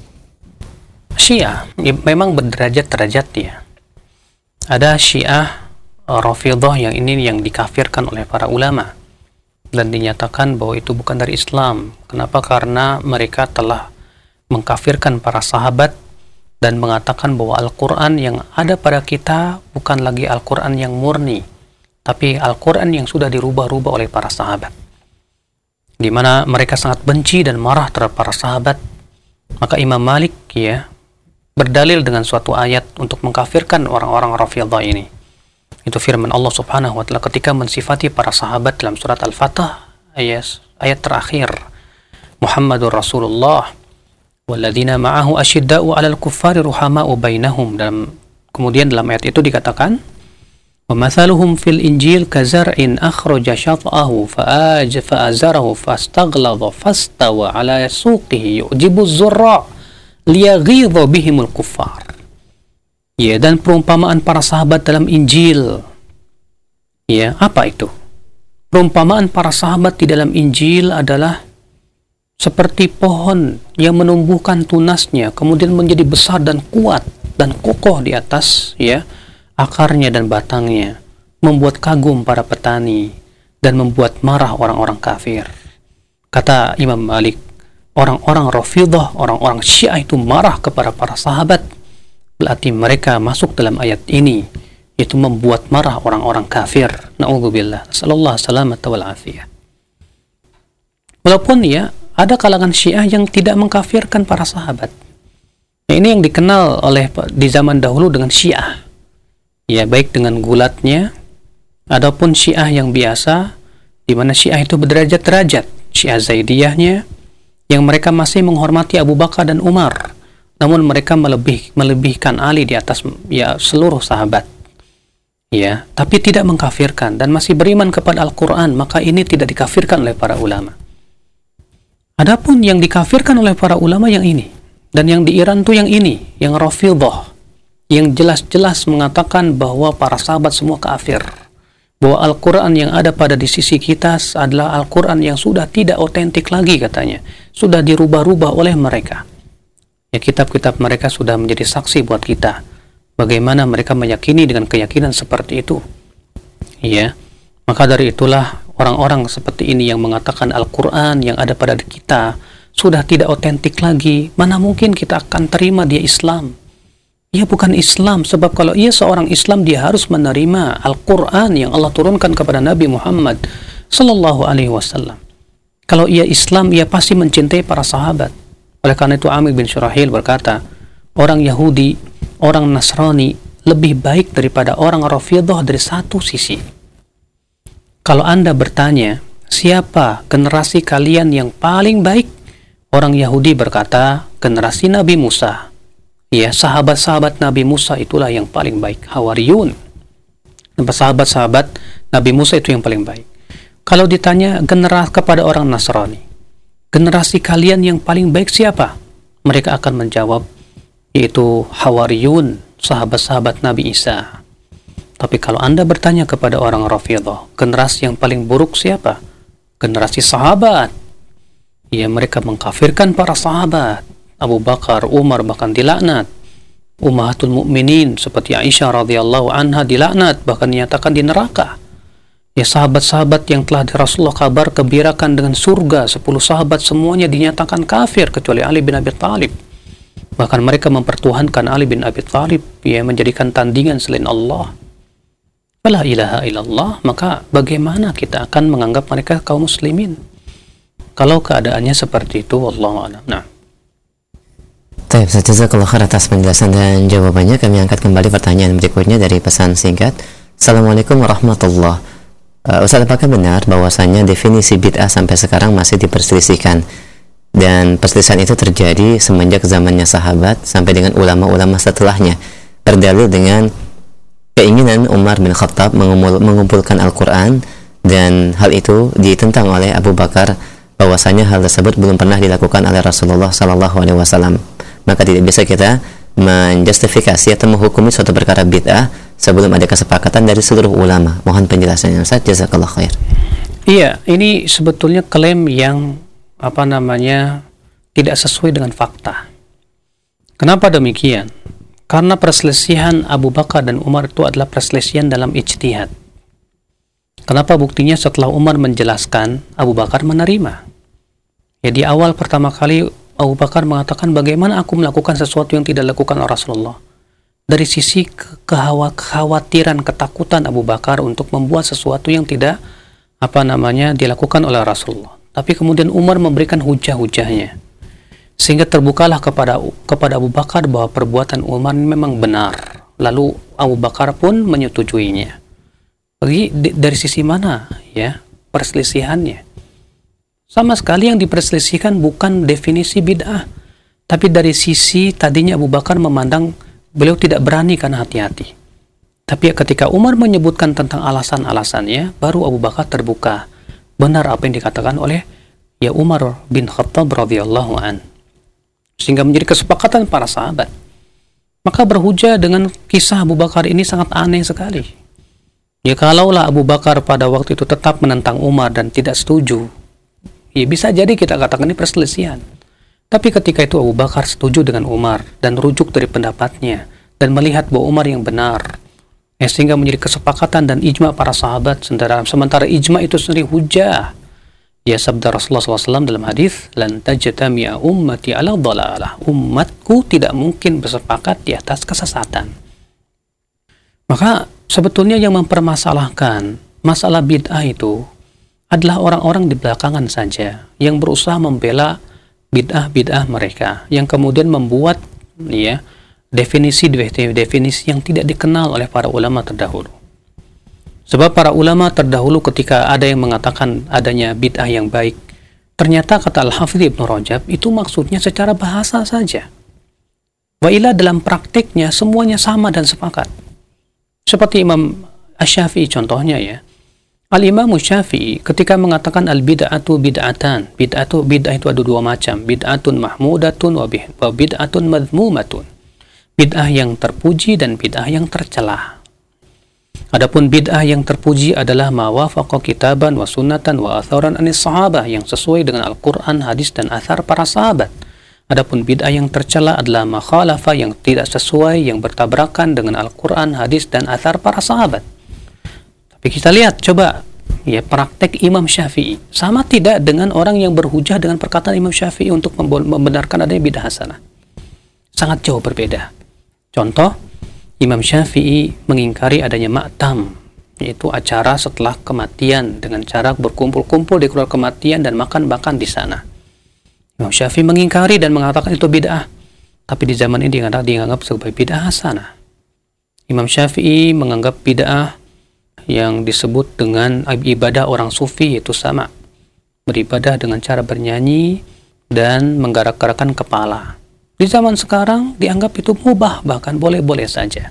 Syiah ya, memang berderajat-derajat ya. Ada Syiah Rafidhah yang ini yang dikafirkan oleh para ulama dan dinyatakan bahwa itu bukan dari Islam. Kenapa? Karena mereka telah mengkafirkan para sahabat dan mengatakan bahwa Al-Quran yang ada pada kita bukan lagi Al-Quran yang murni, tapi Al-Quran yang sudah dirubah-rubah oleh para sahabat, di mana mereka sangat benci dan marah terhadap para sahabat. Maka Imam Malik ya berdalil dengan suatu ayat untuk mengkafirkan orang-orang Rafidhah ini. Itu firman Allah Subhanahu wa taala ketika mensifati para sahabat dalam surat Al-Fatah ayat ayat terakhir, Muhammadur Rasulullah walladzina ma'ahu asyidda'u 'alal kuffari ruhama'u bainahum. Dalam kemudian dalam ayat itu dikatakan, wa mathaluhum fil injil kazar'in akhraja syat'ahu fa'aj fa'azarahu fastaghladha fastawa 'ala suqihi yu'jibu az-zurra' liyaghidha bihimul kuffar. Ya, dan perumpamaan para sahabat dalam Injil. Ya, apa itu? Perumpamaan para sahabat di dalam Injil adalah seperti pohon yang menumbuhkan tunasnya, kemudian menjadi besar dan kuat dan kokoh di atas ya akarnya dan batangnya, membuat kagum para petani dan membuat marah orang-orang kafir. Kata Imam Malik, orang-orang Rafidhah, orang-orang Syiah itu marah kepada para sahabat, berarti mereka masuk dalam ayat ini, yaitu membuat marah orang-orang kafir. Na'udzubillah, sallallahu salamata wal afiyah. Walaupun ya ada kalangan Syiah yang tidak mengkafirkan para sahabat. Nah, ini yang dikenal oleh di zaman dahulu dengan Syiah. ya baik dengan gulatnya, adapun Syiah yang biasa, di mana Syiah itu berderajat-derajat, Syiah Zaidiyahnya, yang mereka masih menghormati Abu Bakar dan Umar, namun mereka melebih melebihkan Ali di atas ya seluruh sahabat, ya, tapi tidak mengkafirkan dan masih beriman kepada Al-Quran, maka ini tidak dikafirkan oleh para ulama. Adapun yang dikafirkan oleh para ulama yang ini, dan yang di Iran tuh yang ini, yang Rafidhah, yang jelas-jelas mengatakan bahwa para sahabat semua kafir, bahwa Al-Quran yang ada pada di sisi kita adalah Al-Quran yang sudah tidak otentik lagi katanya, sudah dirubah-rubah oleh mereka. Ya, kitab-kitab mereka sudah menjadi saksi buat kita bagaimana mereka meyakini dengan keyakinan seperti itu. Ya, maka dari itulah orang-orang seperti ini yang mengatakan Al-Quran yang ada pada kita sudah tidak otentik lagi, mana mungkin kita akan terima dia Islam. Ia bukan Islam, sebab kalau ia seorang Islam dia harus menerima Al-Quran yang Allah turunkan kepada Nabi Muhammad sallallahu alaihi wasallam. Kalau ia Islam, ia pasti mencintai para sahabat. Oleh karena itu Amir bin Syurahil berkata, orang Yahudi, orang Nasrani lebih baik daripada orang Rafidhah dari satu sisi. Kalau Anda bertanya, siapa generasi kalian yang paling baik? Orang Yahudi berkata, generasi Nabi Musa. Ya, sahabat-sahabat Nabi Musa itulah yang paling baik, Hawariyun. Sahabat-sahabat Nabi Musa itu yang paling baik. Kalau ditanya generasi kepada orang Nasrani, generasi kalian yang paling baik siapa? Mereka akan menjawab, yaitu Hawariyun, sahabat-sahabat Nabi Isa. Tapi kalau Anda bertanya kepada orang Rafidhah, generasi yang paling buruk siapa? Generasi sahabat. Ya, mereka mengkafirkan para sahabat. Abu Bakar, Umar bahkan dilaknat. Ummahatul Mukminin seperti Aisyah radhiyallahu anha dilaknat, bahkan dinyatakan di neraka. Ya, sahabat-sahabat yang telah di Rasulullah kabar kebirakan dengan surga, sepuluh sahabat semuanya dinyatakan kafir kecuali Ali bin Abi Thalib. Bahkan mereka mempertuhankan Ali bin Abi Thalib, ya, menjadikan tandingan selain Allah. La ilaha illallah. Maka bagaimana kita akan menganggap mereka kaum muslimin kalau keadaannya seperti itu? Wallahu a'lam. Nah, Baik, Ustaz, jazakallahu khair atas penjelasan dan jawabannya. Kami angkat kembali pertanyaan berikutnya dari pesan singkat. Assalamualaikum warahmatullahi wabarakatuh. Uh, Ustaz, apakah benar bahwasanya definisi bid'ah sampai sekarang masih diperselisihkan? Dan perselisihan itu terjadi semenjak zamannya sahabat sampai dengan ulama-ulama setelahnya, berdalil dengan keinginan Umar bin Khattab mengumpulkan Al-Quran, dan hal itu ditentang oleh Abu Bakar, bahwasanya hal tersebut belum pernah dilakukan oleh Rasulullah Sallallahu Alaihi Wasallam. Maka tidak bisa kita menjustifikasi atau menghukumi suatu perkara bid'ah sebelum ada kesepakatan dari seluruh ulama. Mohon penjelasannya, Ustaz. Jazakallahu khair. Iya, ini sebetulnya klaim yang apa namanya tidak sesuai dengan fakta. Kenapa demikian? Karena perselisihan Abu Bakar dan Umar itu adalah perselisihan dalam ijtihad. Kenapa? Buktinya setelah Umar menjelaskan, Abu Bakar menerima. Ya, di awal pertama kali Abu Bakar mengatakan, bagaimana aku melakukan sesuatu yang tidak dilakukan oleh Rasulullah. Dari sisi kekhawatiran, ketakutan Abu Bakar untuk membuat sesuatu yang tidak apa namanya dilakukan oleh Rasulullah. Tapi kemudian Umar memberikan hujah-hujahnya, sehingga terbukalah kepada kepada Abu Bakar bahwa perbuatan Umar memang benar. Lalu Abu Bakar pun menyetujuinya. Bagi dari sisi mana ya perselisihannya? Sama sekali yang diperselisihkan bukan definisi bid'ah, tapi dari sisi tadinya Abu Bakar memandang beliau tidak berani karena hati-hati. Tapi ketika Umar menyebutkan tentang alasan-alasannya, baru Abu Bakar terbuka. Benar apa yang dikatakan oleh ya Umar bin Khattab radhiyallahu an. Sehingga menjadi kesepakatan para sahabat. Maka berhujah dengan kisah Abu Bakar ini sangat aneh sekali. Ya, kalaulah Abu Bakar pada waktu itu tetap menentang Umar dan tidak setuju, ya bisa jadi kita katakan ini perselisihan. Tapi ketika itu Abu Bakar setuju dengan Umar dan rujuk dari pendapatnya dan melihat bahwa Umar yang benar, ya, sehingga menjadi kesepakatan dan ijma para sahabat. Sementara, sementara ijma itu sendiri hujah. Ya, sabda Rasulullah shallallahu alaihi wasallam dalam hadis, lan tajtami'a ummati ala dhalalah. Umatku tidak mungkin bersepakat di atas kesesatan. Maka sebetulnya yang mempermasalahkan masalah bid'ah itu adalah orang-orang di belakangan saja yang berusaha membela bid'ah-bid'ah mereka, yang kemudian membuat ya definisi-definisi yang tidak dikenal oleh para ulama terdahulu. Sebab para ulama terdahulu ketika ada yang mengatakan adanya bid'ah yang baik, ternyata kata Al-Hafidz Ibnu Rajab itu maksudnya secara bahasa saja. Wa ila dalam praktiknya semuanya sama dan sepakat. Seperti Imam Asy-Syafi'i contohnya ya. Al-Imam Asy-Syafi'i ketika mengatakan al-bid'atu bid'atan, bid'atu bid'ah itu ada dua macam, bid'atun mahmudatun wa bid'atun madhmumatun. Bid'ah yang terpuji dan bid'ah yang tercela. Adapun bid'ah yang terpuji adalah ma wafaqa kitaban wa sunnatan wa atharan anis sahabah, yang sesuai dengan Al-Qur'an, hadis dan athar para sahabat. Adapun bid'ah yang tercela adalah ma khalafa, yang tidak sesuai, yang bertabrakan dengan Al-Qur'an, hadis dan athar para sahabat. Tapi kita lihat coba ya praktek Imam Syafi'i sama tidak dengan orang yang berhujah dengan perkataan Imam Syafi'i untuk membenarkan adanya bid'ah hasanah. Sangat jauh berbeda. Contoh, Imam Syafi'i mengingkari adanya ma'tam, yaitu acara setelah kematian dengan cara berkumpul-kumpul di keluarga kematian dan makan-makan di sana. Imam Syafi'i mengingkari dan mengatakan itu bid'ah, tapi di zaman ini dianggap, dianggap sebagai bid'ah hasanah. Imam Syafi'i menganggap bid'ah yang disebut dengan ibadah orang sufi yaitu sama, beribadah dengan cara bernyanyi dan menggerak-gerakkan kepala. Di zaman sekarang dianggap itu mubah, bahkan boleh-boleh saja.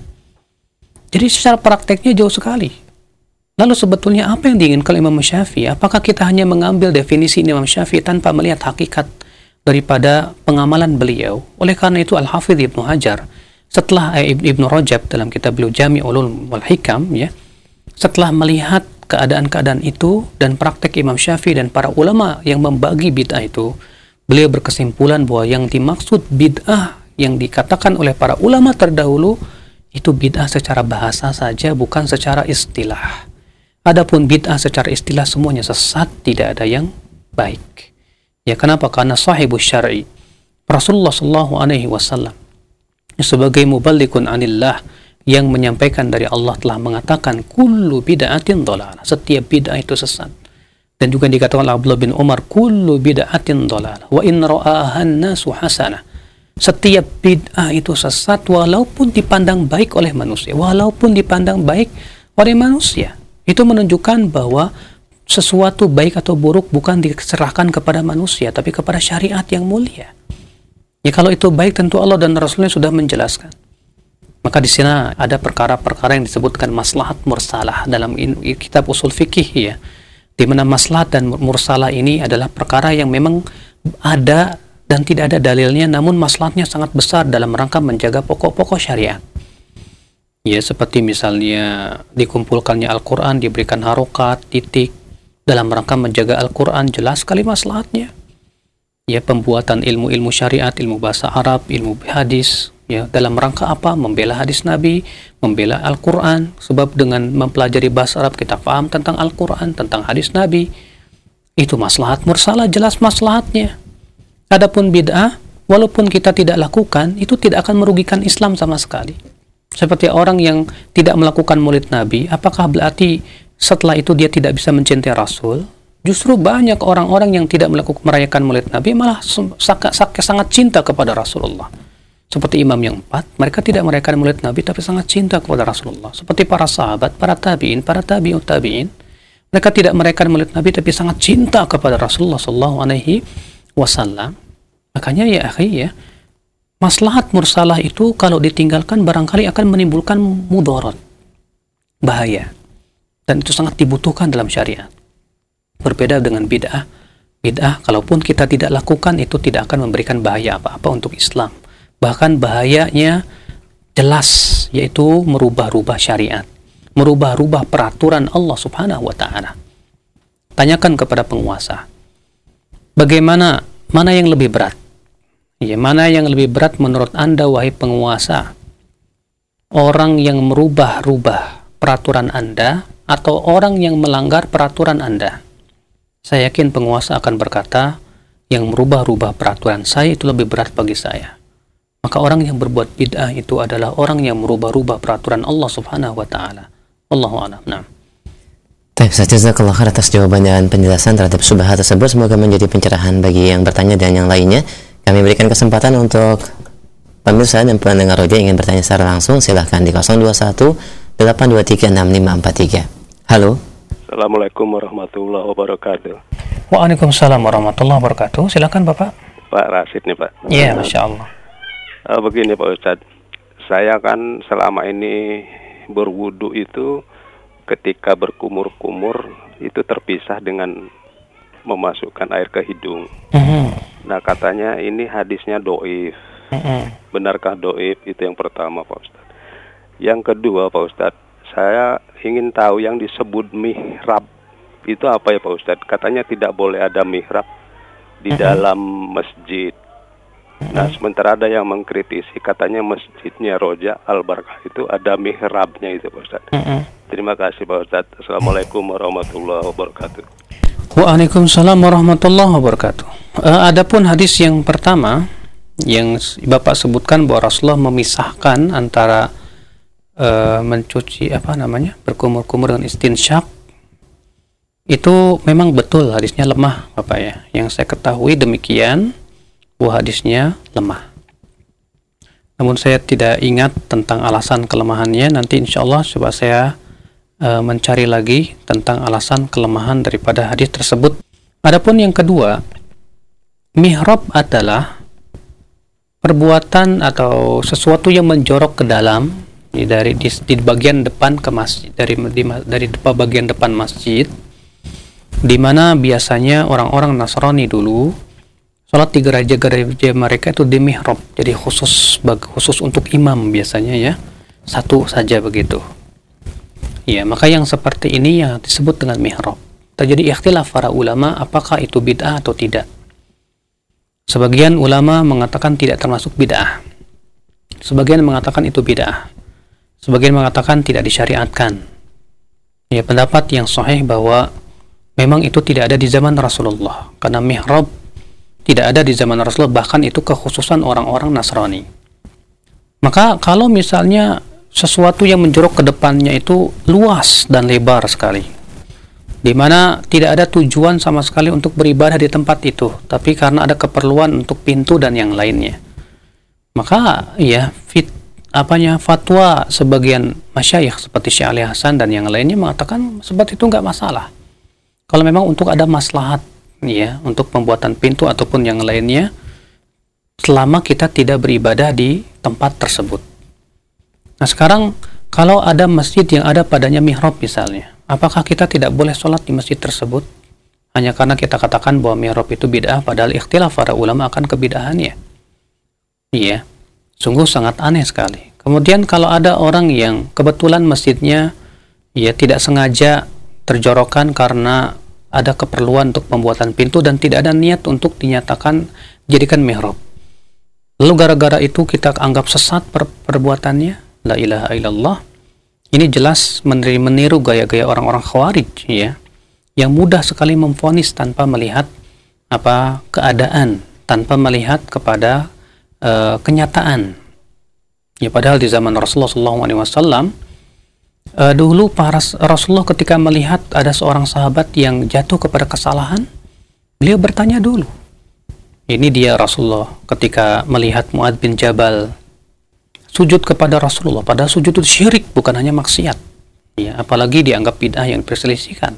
Jadi secara prakteknya jauh sekali. Lalu sebetulnya apa yang diinginkan Imam Syafi'i? Apakah kita hanya mengambil definisi Imam Syafi'i tanpa melihat hakikat daripada pengamalan beliau? Oleh karena itu Al-Hafidz Ibnu Hajar setelah eh, Ibnu Rajab dalam kitab beliau Jami' Ulum wal Hikam ya, setelah melihat keadaan-keadaan itu dan praktek Imam Syafi'i dan para ulama yang membagi bid'ah itu, beliau berkesimpulan bahwa yang dimaksud bid'ah yang dikatakan oleh para ulama terdahulu itu bid'ah secara bahasa saja, bukan secara istilah. Adapun bid'ah secara istilah semuanya sesat, tidak ada yang baik. Ya kenapa? Karena sahibus syar'i Rasulullah sallallahu alaihi wasallam sebagai muballighun anillah yang menyampaikan dari Allah telah mengatakan kullu bid'atin dhalalah, setiap bid'ah itu sesat. Dan juga dikatakan oleh Abdullah bin Umar kullu bid'atin dhalalah wa in ra'ahan nasu hasanah, setiap bid'ah itu sesat walaupun dipandang baik oleh manusia, walaupun dipandang baik oleh manusia. Itu menunjukkan bahwa sesuatu baik atau buruk bukan diserahkan kepada manusia tapi kepada syariat yang mulia. Ya kalau itu baik tentu Allah dan Rasulnya sudah menjelaskan. Maka di sini ada perkara-perkara yang disebutkan maslahat mursalah dalam kitab usul fikih ya, di mana maslahat dan mursalah ini adalah perkara yang memang ada dan tidak ada dalilnya, namun maslahatnya sangat besar dalam rangka menjaga pokok-pokok syariat. Ya seperti misalnya dikumpulkannya Al-Quran, diberikan harokat, titik, dalam rangka menjaga Al-Quran, jelas sekali maslahatnya. Ya pembuatan ilmu-ilmu syariat, ilmu bahasa Arab, ilmu hadis, ya dalam rangka apa? Membela hadis Nabi, membela Al-Quran. Sebab dengan mempelajari bahasa Arab kita paham tentang Al-Quran, tentang hadis Nabi. Itu maslahat mursalah, jelas maslahatnya. Adapun bid'ah, walaupun kita tidak lakukan, itu tidak akan merugikan Islam sama sekali. Seperti orang yang tidak melakukan maulid Nabi, apakah berarti setelah itu dia tidak bisa mencintai Rasul? Justru banyak orang-orang yang tidak melakukan merayakan maulid Nabi malah sangat, sangat cinta kepada Rasulullah. Seperti imam yang empat, mereka tidak merayakan maulid Nabi tapi sangat cinta kepada Rasulullah. Seperti para sahabat, para tabi'in, para tabi'ut tabi'in, mereka tidak merayakan maulid Nabi tapi sangat cinta kepada Rasulullah sallallahu alaihi wasallam. Makanya ya akhi ya, maslahat mursalah itu kalau ditinggalkan barangkali akan menimbulkan mudarat, bahaya, dan itu sangat dibutuhkan dalam syariat. Berbeda dengan bid'ah. Bid'ah kalaupun kita tidak lakukan itu tidak akan memberikan bahaya apa-apa untuk Islam. Bahkan bahayanya jelas, yaitu merubah-rubah syariat, merubah-rubah peraturan Allah Subhanahu wa taala. Tanyakan kepada penguasa, bagaimana, mana yang lebih berat? Ya, mana yang lebih berat menurut Anda wahai penguasa? Orang yang merubah-rubah peraturan Anda atau orang yang melanggar peraturan Anda? Saya yakin penguasa akan berkata, yang merubah-rubah peraturan saya itu lebih berat bagi saya. Maka orang yang berbuat bid'ah itu adalah orang yang merubah-rubah peraturan Allah Subhanahu wa taala. Wallahu a'lam. Nah. Baik, jazakallahu khair atas jawaban dan penjelasan terhadap syubhat tersebut. Semoga menjadi pencerahan bagi yang bertanya dan yang lainnya. Kami berikan kesempatan untuk Pemirsa dan pendengar Roja ingin bertanya secara langsung, silahkan di nol dua satu delapan dua tiga enam lima empat tiga. Halo. Assalamualaikum warahmatullahi wabarakatuh. Waalaikumsalam warahmatullahi wabarakatuh. Silakan Bapak. Pak Rasid nih Pak. Iya, Masya Allah. Uh, begini Pak Ustadz, saya kan selama ini berwudu itu ketika berkumur-kumur itu terpisah dengan memasukkan air ke hidung. Mm-hmm. Nah katanya ini hadisnya doif. Mm-hmm. Benarkah doif? Itu yang pertama Pak Ustadz. Yang kedua Pak Ustadz, saya ingin tahu yang disebut mihrab itu apa ya Pak Ustadz? Katanya tidak boleh ada mihrab di mm-hmm. dalam masjid. Mm-hmm. Nah sementara ada yang mengkritisi katanya masjidnya Roja Al-Barakah itu ada mihrabnya itu Pak Ustadz. Mm-hmm. Terima kasih Pak Ustadz. Assalamualaikum warahmatullahi wabarakatuh. Waalaikumsalam warahmatullahi wabarakatuh. Uh, adapun hadis yang pertama yang Bapak sebutkan bahwa Rasulullah memisahkan antara uh, mencuci apa namanya berkumur-kumur dengan istinsyak, itu memang betul hadisnya lemah Bapak ya. Yang saya ketahui demikian, bahwa hadisnya lemah. Namun saya tidak ingat tentang alasan kelemahannya. Nanti insya Allah coba saya uh, mencari lagi tentang alasan kelemahan daripada hadis tersebut. Adapun yang kedua, mihrab adalah perbuatan atau sesuatu yang menjorok ke dalam di, dari di, di bagian depan ke masjid, dari di, dari depan bagian depan masjid, di mana biasanya orang-orang Nasrani dulu sholat di gereja-gereja mereka itu di mihrab, jadi khusus bag, khusus untuk imam biasanya ya, satu saja begitu. Ya, maka yang seperti ini yang disebut dengan mihrab. Terjadi ikhtilaf para ulama apakah itu bid'ah atau tidak. Sebagian ulama mengatakan tidak termasuk bid'ah. Sebagian mengatakan itu bid'ah. Sebagian mengatakan tidak disyariatkan. Ya, pendapat yang sahih bahwa memang itu tidak ada di zaman Rasulullah. Karena mihrab tidak ada di zaman Rasulullah, bahkan itu kekhususan orang-orang Nasrani. Maka kalau misalnya sesuatu yang menjorok ke depannya itu luas dan lebar sekali, di mana tidak ada tujuan sama sekali untuk beribadah di tempat itu, tapi karena ada keperluan untuk pintu dan yang lainnya, maka ya fit apanya fatwa sebagian masyayikh seperti Syekh Ali Hasan dan yang lainnya mengatakan seperti itu nggak masalah. Kalau memang untuk ada maslahat ya untuk pembuatan pintu ataupun yang lainnya, selama kita tidak beribadah di tempat tersebut. Nah sekarang kalau ada masjid yang ada padanya mihrab misalnya, apakah kita tidak boleh sholat di masjid tersebut hanya karena kita katakan bahwa mihrab itu bid'ah, padahal ikhtilaf para ulama akan kebid'ahannya? Iya, sungguh sangat aneh sekali. Kemudian kalau ada orang yang kebetulan masjidnya ya tidak sengaja terjorokkan karena ada keperluan untuk pembuatan pintu dan tidak ada niat untuk dinyatakan jadikan mihrab, lalu gara-gara itu kita anggap sesat per perbuatannya, la ilaha illallah. Ini jelas meniru gaya-gaya orang-orang Khawarij ya, yang mudah sekali memvonis tanpa melihat apa keadaan, tanpa melihat kepada uh, kenyataan. Ya padahal di zaman Rasulullah shallallahu alaihi wasallam uh, dulu para Rasulullah ketika melihat ada seorang sahabat yang jatuh kepada kesalahan, beliau bertanya dulu. Ini dia Rasulullah ketika melihat Mu'adz bin Jabal sujud kepada Rasulullah, padahal sujud itu syirik, bukan hanya maksiat ya, apalagi dianggap bid'ah yang diperselisihkan.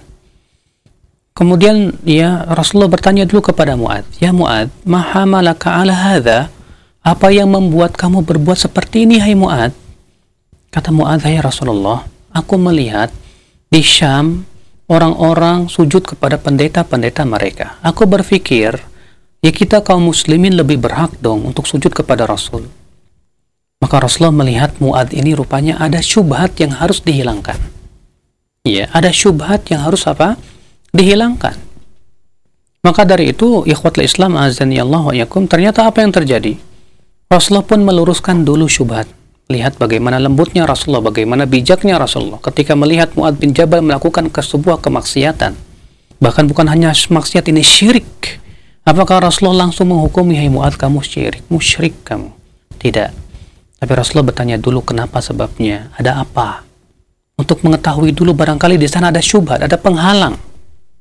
Kemudian ya Rasulullah bertanya dulu kepada Mu'adz, ya Mu'adz, ma hamalaka ala hadza, apa yang membuat kamu berbuat seperti ini hai Mu'adz? Kata Mu'adz, ya Rasulullah, aku melihat di Syam orang-orang sujud kepada pendeta-pendeta mereka, aku berpikir ya kita kaum muslimin lebih berhak dong untuk sujud kepada Rasul. Maka Rasulullah melihat Mu'adz ini rupanya ada syubhat yang harus dihilangkan. Ya, ada syubhat yang harus apa? Dihilangkan. Maka dari itu, ikhwatul Islam azanillahu wa iyyakum, ternyata apa yang terjadi? Rasulullah pun meluruskan dulu syubhat. Lihat bagaimana lembutnya Rasulullah, bagaimana bijaknya Rasulullah ketika melihat Mu'adz bin Jabal melakukan ke sebuah kemaksiatan. Bahkan bukan hanya maksiat, ini syirik. Apakah Rasulullah langsung menghukumi, hai Mu'adz, kamu syirik, musyrik kamu? Tidak. Tapi Rasulullah bertanya dulu kenapa sebabnya, ada apa? Untuk mengetahui dulu barangkali di sana ada syubhat, ada penghalang.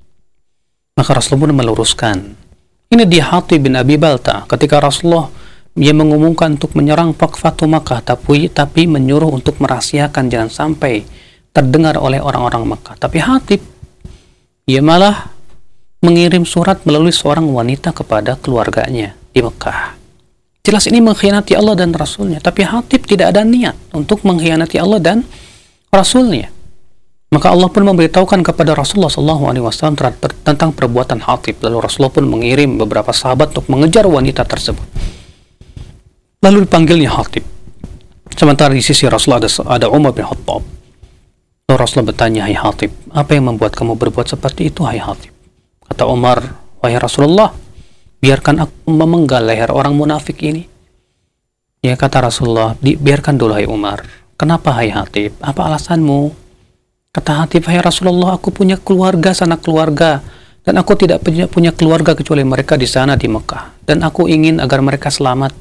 Maka Rasulullah pun meluruskan. Ini di Hatib bin Abi Balta ketika Rasulullah Ia mengumumkan untuk menyerang Fatu Makkah, tapi, tapi menyuruh untuk merahasiakan jangan sampai terdengar oleh orang-orang Makkah. Tapi Hatib, ia malah mengirim surat melalui seorang wanita kepada keluarganya di Makkah. Jelas ini mengkhianati Allah dan Rasulnya, tapi Hatib tidak ada niat untuk mengkhianati Allah dan Rasulnya. Maka Allah pun memberitahukan kepada Rasulullah shallallahu alaihi wasallam tentang perbuatan Hatib. Lalu Rasulullah pun mengirim beberapa sahabat untuk mengejar wanita tersebut. Lalu dipanggilnya Hatib. Sementara di sisi Rasulullah ada, ada Umar bin Khattab. Lalu Rasulullah bertanya, hai Hatib, apa yang membuat kamu berbuat seperti itu, hai Hatib? Kata Umar, wahai Rasulullah, biarkan aku memenggal leher orang munafik ini. Ya, kata Rasulullah, biarkan dulu hai Umar. Kenapa hai Hatib? Apa alasanmu? Kata Hatib, hai Rasulullah, aku punya keluarga, sanak keluarga, dan aku tidak punya, punya keluarga kecuali mereka di sana di Mekah, dan aku ingin agar mereka selamat.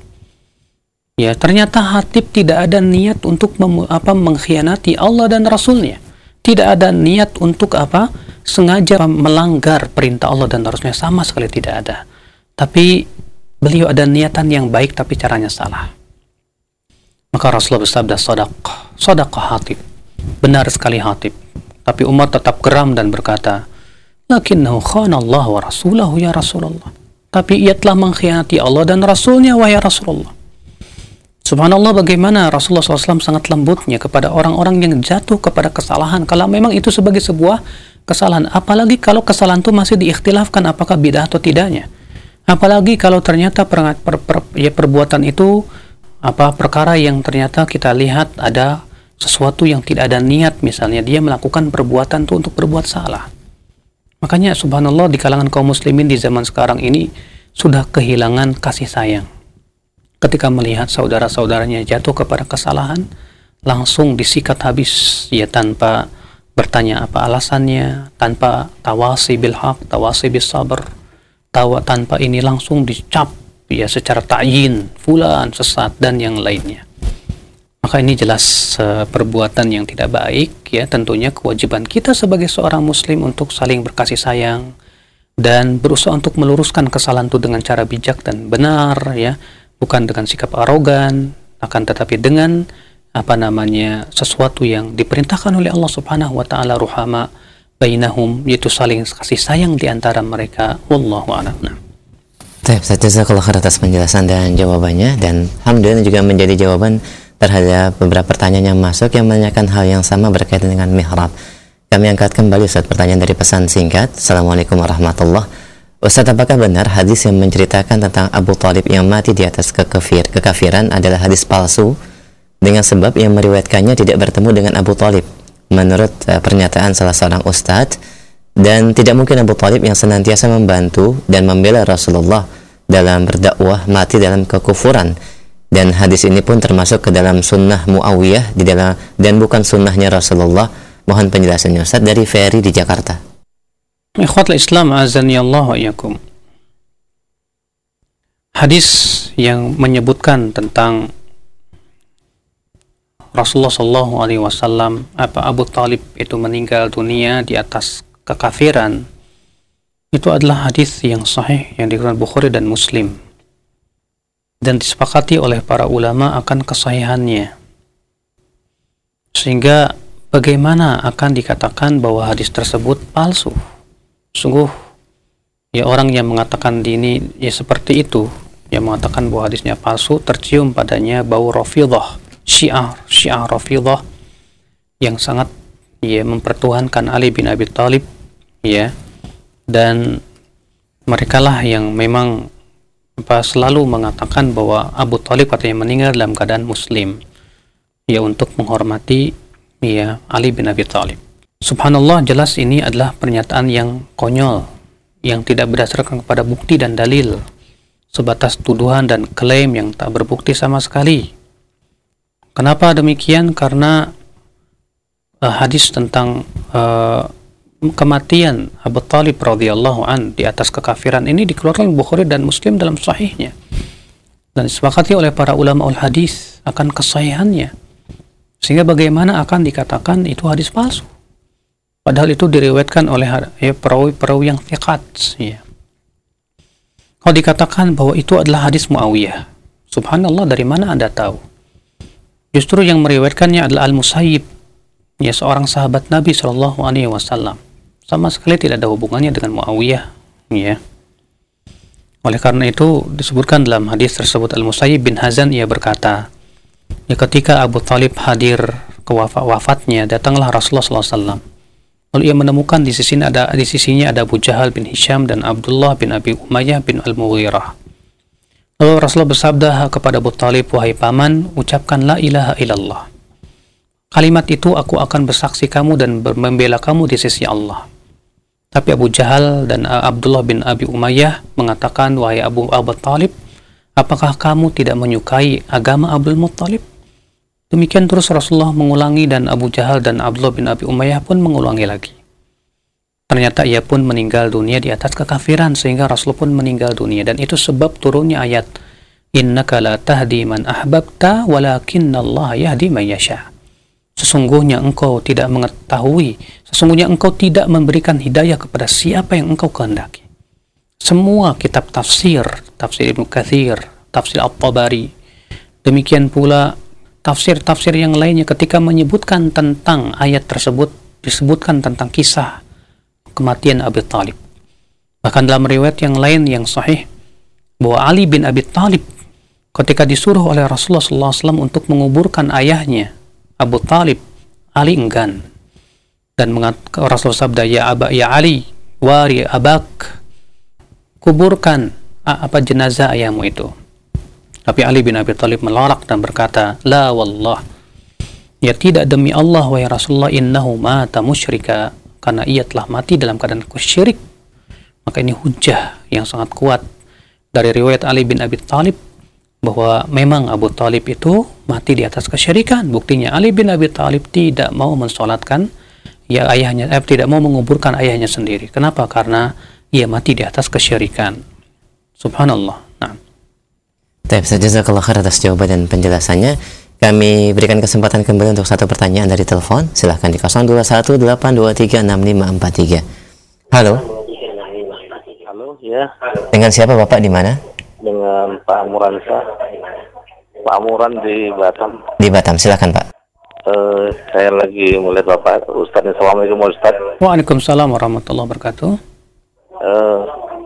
Ya, ternyata Hatib tidak ada niat untuk mem, apa, mengkhianati Allah dan Rasulnya. Tidak ada niat untuk apa? Sengaja melanggar perintah Allah dan Rasulnya, sama sekali tidak ada. Tapi beliau ada niatan yang baik, tapi caranya salah. Maka Rasulullah bersabda, Sadaq, Sadaqah Hatib. Benar sekali Hatib. Tapi Umar tetap geram dan berkata, lakinnahu khana Allah wa rasulahu ya Rasulullah. Tapi ia telah mengkhianati Allah dan Rasulnya, wahai Rasulullah. Subhanallah, bagaimana Rasulullah shallallahu alaihi wasallam sangat lembutnya kepada orang-orang yang jatuh kepada kesalahan, kalau memang itu sebagai sebuah kesalahan. Apalagi kalau kesalahan itu masih diikhtilafkan apakah bidah atau tidaknya. Apalagi kalau ternyata per, per, per, ya, perbuatan itu apa perkara yang ternyata kita lihat ada sesuatu yang tidak ada niat, misalnya dia melakukan perbuatan itu untuk berbuat salah. Makanya subhanallah, di kalangan kaum muslimin di zaman sekarang ini sudah kehilangan kasih sayang. Ketika melihat saudara-saudaranya jatuh kepada kesalahan, langsung disikat habis, ya, tanpa bertanya apa alasannya, tanpa tawasi bil haq, tawasi bis sabr, tawa, tanpa ini langsung dicap ya secara ta'yin, fulan sesat dan yang lainnya. Maka ini jelas uh, perbuatan yang tidak baik, ya. Tentunya kewajiban kita sebagai seorang muslim untuk saling berkasih sayang dan berusaha untuk meluruskan kesalahan itu dengan cara bijak dan benar, ya, bukan dengan sikap arogan, akan tetapi dengan apa namanya sesuatu yang diperintahkan oleh Allah Subhanahu wa taala, ruhama bainahum, yaitu saling kasih sayang di antara mereka. Wallahu a'lam. Baik, jazakallahu khair atas penjelasan dan jawabannya, dan alhamdulillah juga menjadi jawaban terhadap beberapa pertanyaan yang masuk yang menanyakan hal yang sama berkaitan dengan mihrab. Kami angkat kembali Ustaz pertanyaan dari pesan singkat. Assalamualaikum warahmatullahi wabarakatuh. Ustaz, apakah benar hadis yang menceritakan tentang Abu Thalib yang mati di atas kekafir, kekafiran adalah hadis palsu dengan sebab yang meriwayatkannya tidak bertemu dengan Abu Thalib menurut uh, pernyataan salah seorang ustadz, dan tidak mungkin Abu Thalib yang senantiasa membantu dan membela Rasulullah dalam berdakwah mati dalam kekufuran? Dan hadis ini pun termasuk ke dalam sunnah Muawiyah di dalam, dan bukan sunnahnya Rasulullah. Mohon penjelasannya Ustaz dari Ferry di Jakarta. Ikhwatul Islam azani Allah wa iyyakum. Hadis yang menyebutkan tentang Rasulullah Shallallahu Alaihi Wasallam apa Abu Thalib itu meninggal dunia di atas kekafiran, itu adalah hadis yang sahih yang diriwayatkan Bukhari dan Muslim, dan disepakati oleh para ulama akan kesahihannya. Sehingga bagaimana akan dikatakan bahwa hadis tersebut palsu? Sungguh ya, orang yang mengatakan ini ya seperti itu, yang mengatakan bahwa hadisnya palsu, tercium padanya bau Rafidhah, syiar syiar Rafidhah yang sangat ya mempertuhankan Ali bin Abi Thalib, ya, dan merekalah yang memang apa selalu mengatakan bahwa Abu Thalib katanya meninggal dalam keadaan muslim, ya, untuk menghormati ya Ali bin Abi Thalib. Subhanallah, jelas ini adalah pernyataan yang konyol, yang tidak berdasarkan kepada bukti dan dalil, sebatas tuduhan dan klaim yang tak berbukti sama sekali. Kenapa demikian? Karena uh, hadis tentang uh, kematian Abu Thalib radhiyallahu an di atas kekafiran ini dikeluarkan Bukhari dan Muslim dalam sahihnya, dan disepakati oleh para ulama ul hadis akan kesahihannya. Sehingga bagaimana akan dikatakan itu hadis palsu, padahal itu diriwayatkan oleh ya, perawi-perawi yang thiqat, ya. Kalau dikatakan bahwa itu adalah hadis Muawiyah, Subhanallah, dari mana Anda tahu? Justru yang meriwayatkannya adalah Al-Musayyib, ya, seorang sahabat Nabi shallallahu alaihi wasallam. Sama sekali tidak ada hubungannya dengan Muawiyah, ya. Oleh karena itu disebutkan dalam hadis tersebut, Al-Musayyib bin Hazan ia berkata, ya, ketika Abu Talib hadir ke wafat wafatnya, datanglah Rasulullah shallallahu alaihi wasallam. Lalu ia menemukan di sisinya ada di sisinya ada Abu Jahal bin Hisham dan Abdullah bin Abi Umayyah bin Al-Mughirah. Lalu Rasulullah bersabda kepada Abu Talib, wahai paman, ucapkan la ilaha illallah. Kalimat itu aku akan bersaksi kamu dan membela kamu di sisi Allah. Tapi Abu Jahal dan Abdullah bin Abi Umayyah mengatakan, wahai Abu Abu Talib, apakah kamu tidak menyukai agama Abdul Muttalib? Demikian terus Rasulullah mengulangi, dan Abu Jahal dan Abdullah bin Abi Umayyah pun mengulangi lagi. Ternyata ia pun meninggal dunia di atas kekafiran, sehingga Rasul pun meninggal dunia. Dan itu sebab turunnya ayat, innaka la tahdi man ahbabta walakinnallaha yahdi man yasha. Sesungguhnya engkau tidak mengetahui, sesungguhnya engkau tidak memberikan hidayah kepada siapa yang engkau kehendaki. Semua kitab tafsir, tafsir Ibnu Katsir, tafsir At-Tabari, demikian pula tafsir-tafsir yang lainnya, ketika menyebutkan tentang ayat tersebut, disebutkan tentang kisah kematian Abi Talib. Bahkan dalam riwayat yang lain yang sahih, bahwa Ali bin Abi Talib ketika disuruh oleh Rasulullah shallallahu alaihi wasallam untuk menguburkan ayahnya Abu Talib, Ali enggan. Dan Rasulullah sabda, ya Aba, ya Ali, wari abak, kuburkan apa jenazah ayahmu itu. Tapi Ali bin Abi Talib menolak dan berkata, la wallah, ya tidak, demi Allah wahai Rasulullah, innahu mata musyrika, karena ia telah mati dalam keadaan syirik. Maka ini hujah yang sangat kuat dari riwayat Ali bin Abi Talib bahwa memang Abu Talib itu mati di atas kesyirikan. Buktinya Ali bin Abi Talib tidak mau mensolatkan ya ayahnya, eh, tidak mau menguburkan ayahnya sendiri. Kenapa? Karena ia mati di atas kesyirikan. Subhanallah. Nah. Baik, jazakallah khair atas jawaban dan penjelasannya. Kami berikan kesempatan kembali untuk satu pertanyaan dari telepon. Silahkan di nol dua satu delapan dua tiga enam lima empat tiga. Halo. Halo, ya. Dengan siapa Bapak, di mana? Dengan Pak Muransa. Pak Muran di Batam. Di Batam, silahkan Pak. Uh, saya lagi melihat Bapak, Ustaz. Assalamualaikum Ustaz. Waalaikumsalam warahmatullahi wabarakatuh. Uh,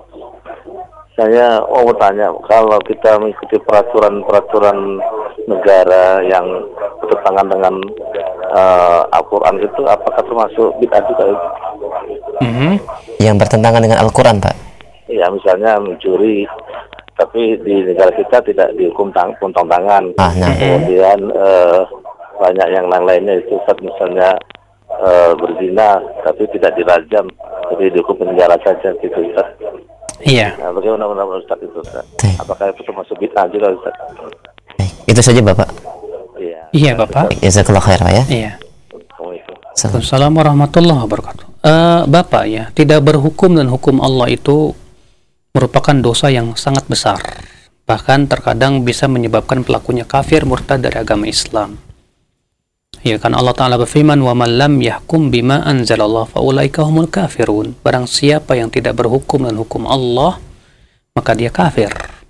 saya mau bertanya, kalau kita mengikuti peraturan-peraturan negara yang bertentangan dengan uh, Al-Quran itu, apakah termasuk bid'ah juga? Mm-hmm. Yang bertentangan dengan Al-Quran, Pak? Ya, misalnya mencuri, tapi di negara kita tidak dihukum tang- potong tangan. Ah, nah. Kemudian uh, banyak yang lain-lainnya itu, misalnya uh, berzina, tapi tidak dirajam, tapi dihukum penjara saja gitu, Ustaz. Iya. Nah, bagaimana menurut Ustaz itu, Ustaz? Apakah itu termasuk bid'ah juga, Ustaz? Itu saja Bapak. Iya. Iya Bapak. Jazakallah khair Pak ya. Iya. Assalamualaikum warahmatullahi wabarakatuh. Uh, Bapak ya, tidak berhukum dan hukum Allah itu merupakan dosa yang sangat besar. Bahkan terkadang bisa menyebabkan pelakunya kafir, murtad dari agama Islam. Ya, kan Allah Ta'ala berfirman, wa man lam yahkum bima anzalallah fa ulaika humul kafirun. Barang siapa yang tidak berhukum dan hukum Allah, maka dia kafir.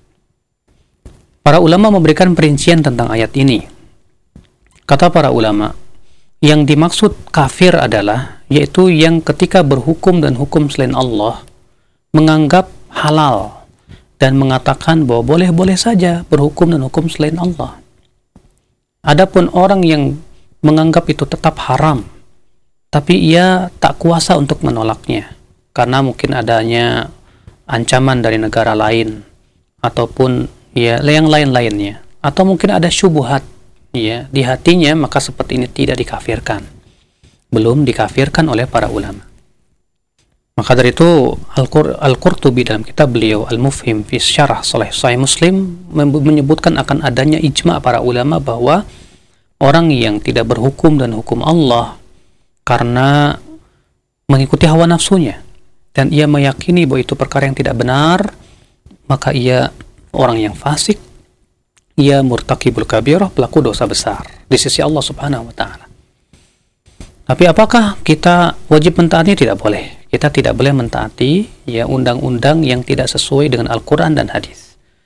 Para ulama memberikan perincian tentang ayat ini. Kata para ulama, yang dimaksud kafir adalah yaitu yang ketika berhukum dan hukum selain Allah menganggap halal dan mengatakan bahwa boleh-boleh saja berhukum dan hukum selain Allah. Adapun orang yang menganggap itu tetap haram, tapi ia tak kuasa untuk menolaknya karena mungkin adanya ancaman dari negara lain ataupun ya yang lain-lainnya, atau mungkin ada syubhat ya di hatinya, maka seperti ini tidak dikafirkan, belum dikafirkan oleh para ulama. Maka dari itu Al-Qurtubi dalam kitab beliau Al-Mufhim fi Syarah Sahih Muslim menyebutkan akan adanya ijma' para ulama bahwa orang yang tidak berhukum dan hukum Allah karena mengikuti hawa nafsunya dan ia meyakini bahwa itu perkara yang tidak benar, maka ia orang yang fasik, ia murtakibul kabirah, pelaku dosa besar di sisi Allah Subhanahu wa taala. Tapi apakah kita wajib mentaati? Tidak boleh. Kita tidak boleh mentaati ya undang-undang yang tidak sesuai dengan Al-Qur'an dan hadis.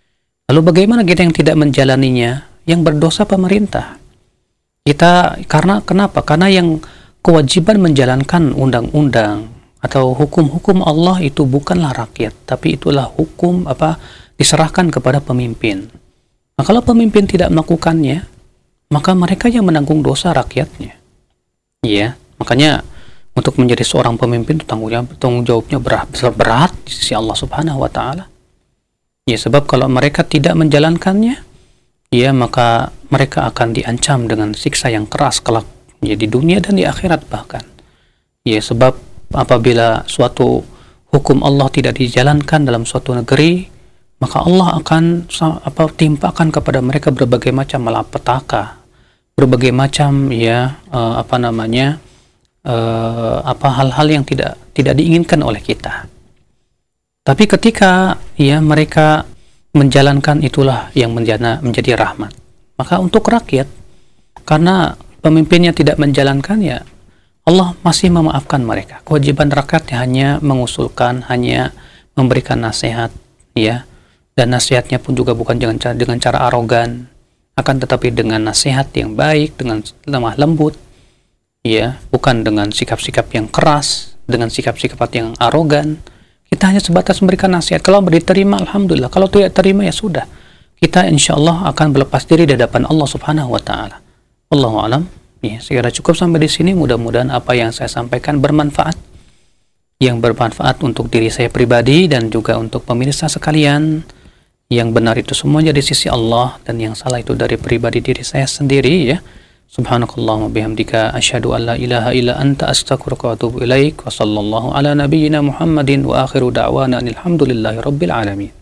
Lalu bagaimana kita yang tidak menjalaninya? Yang berdosa pemerintah. Kita karena kenapa? Karena yang kewajiban menjalankan undang-undang atau hukum-hukum Allah itu bukanlah rakyat, tapi itulah hukum apa diserahkan kepada pemimpin. Nah, kalau pemimpin tidak melakukannya, maka mereka yang menanggung dosa rakyatnya. Iya, makanya untuk menjadi seorang pemimpin itu tanggung jawab, tanggung jawabnya berat, berat di sisi Allah Subhanahu wa taala. Ya, sebab kalau mereka tidak menjalankannya, ya maka mereka akan diancam dengan siksa yang keras kelak, ya di dunia dan di akhirat bahkan. Ya, sebab apabila suatu hukum Allah tidak dijalankan dalam suatu negeri, maka Allah akan apa timpakan kepada mereka berbagai macam malapetaka, berbagai macam ya uh, apa namanya uh, apa hal-hal yang tidak tidak diinginkan oleh kita. Tapi ketika ya mereka menjalankan, itulah yang menjana, menjadi rahmat. Maka untuk rakyat, karena pemimpinnya tidak menjalankan, ya Allah masih memaafkan mereka. Kewajiban rakyat hanya mengusulkan, hanya memberikan nasihat, ya, dan nasihatnya pun juga bukan dengan cara, dengan cara arogan, akan tetapi dengan nasihat yang baik, dengan lemah lembut, ya, bukan dengan sikap-sikap yang keras, dengan sikap-sikap yang arogan. Kita hanya sebatas memberikan nasihat. Kalau diterima, alhamdulillah. Kalau tidak terima, ya sudah. Kita insya Allah akan berlepas diri di hadapan Allah Subhanahu wa taala. Wallahu a'lam. Ya, segera cukup sampai di sini. Mudah-mudahan apa yang saya sampaikan bermanfaat. Yang bermanfaat untuk diri saya pribadi dan juga untuk pemirsa sekalian. Yang benar itu semuanya di sisi Allah, dan yang salah itu dari pribadi diri saya sendiri, ya. Subhanakallahumma bihamdika asyhadu an la ilaha illa anta astaghfiruka wa atubu ilaik wa sallallahu ala nabiyyina Muhammadin wa akhiru da'wana alhamdulillahi rabbil alamin.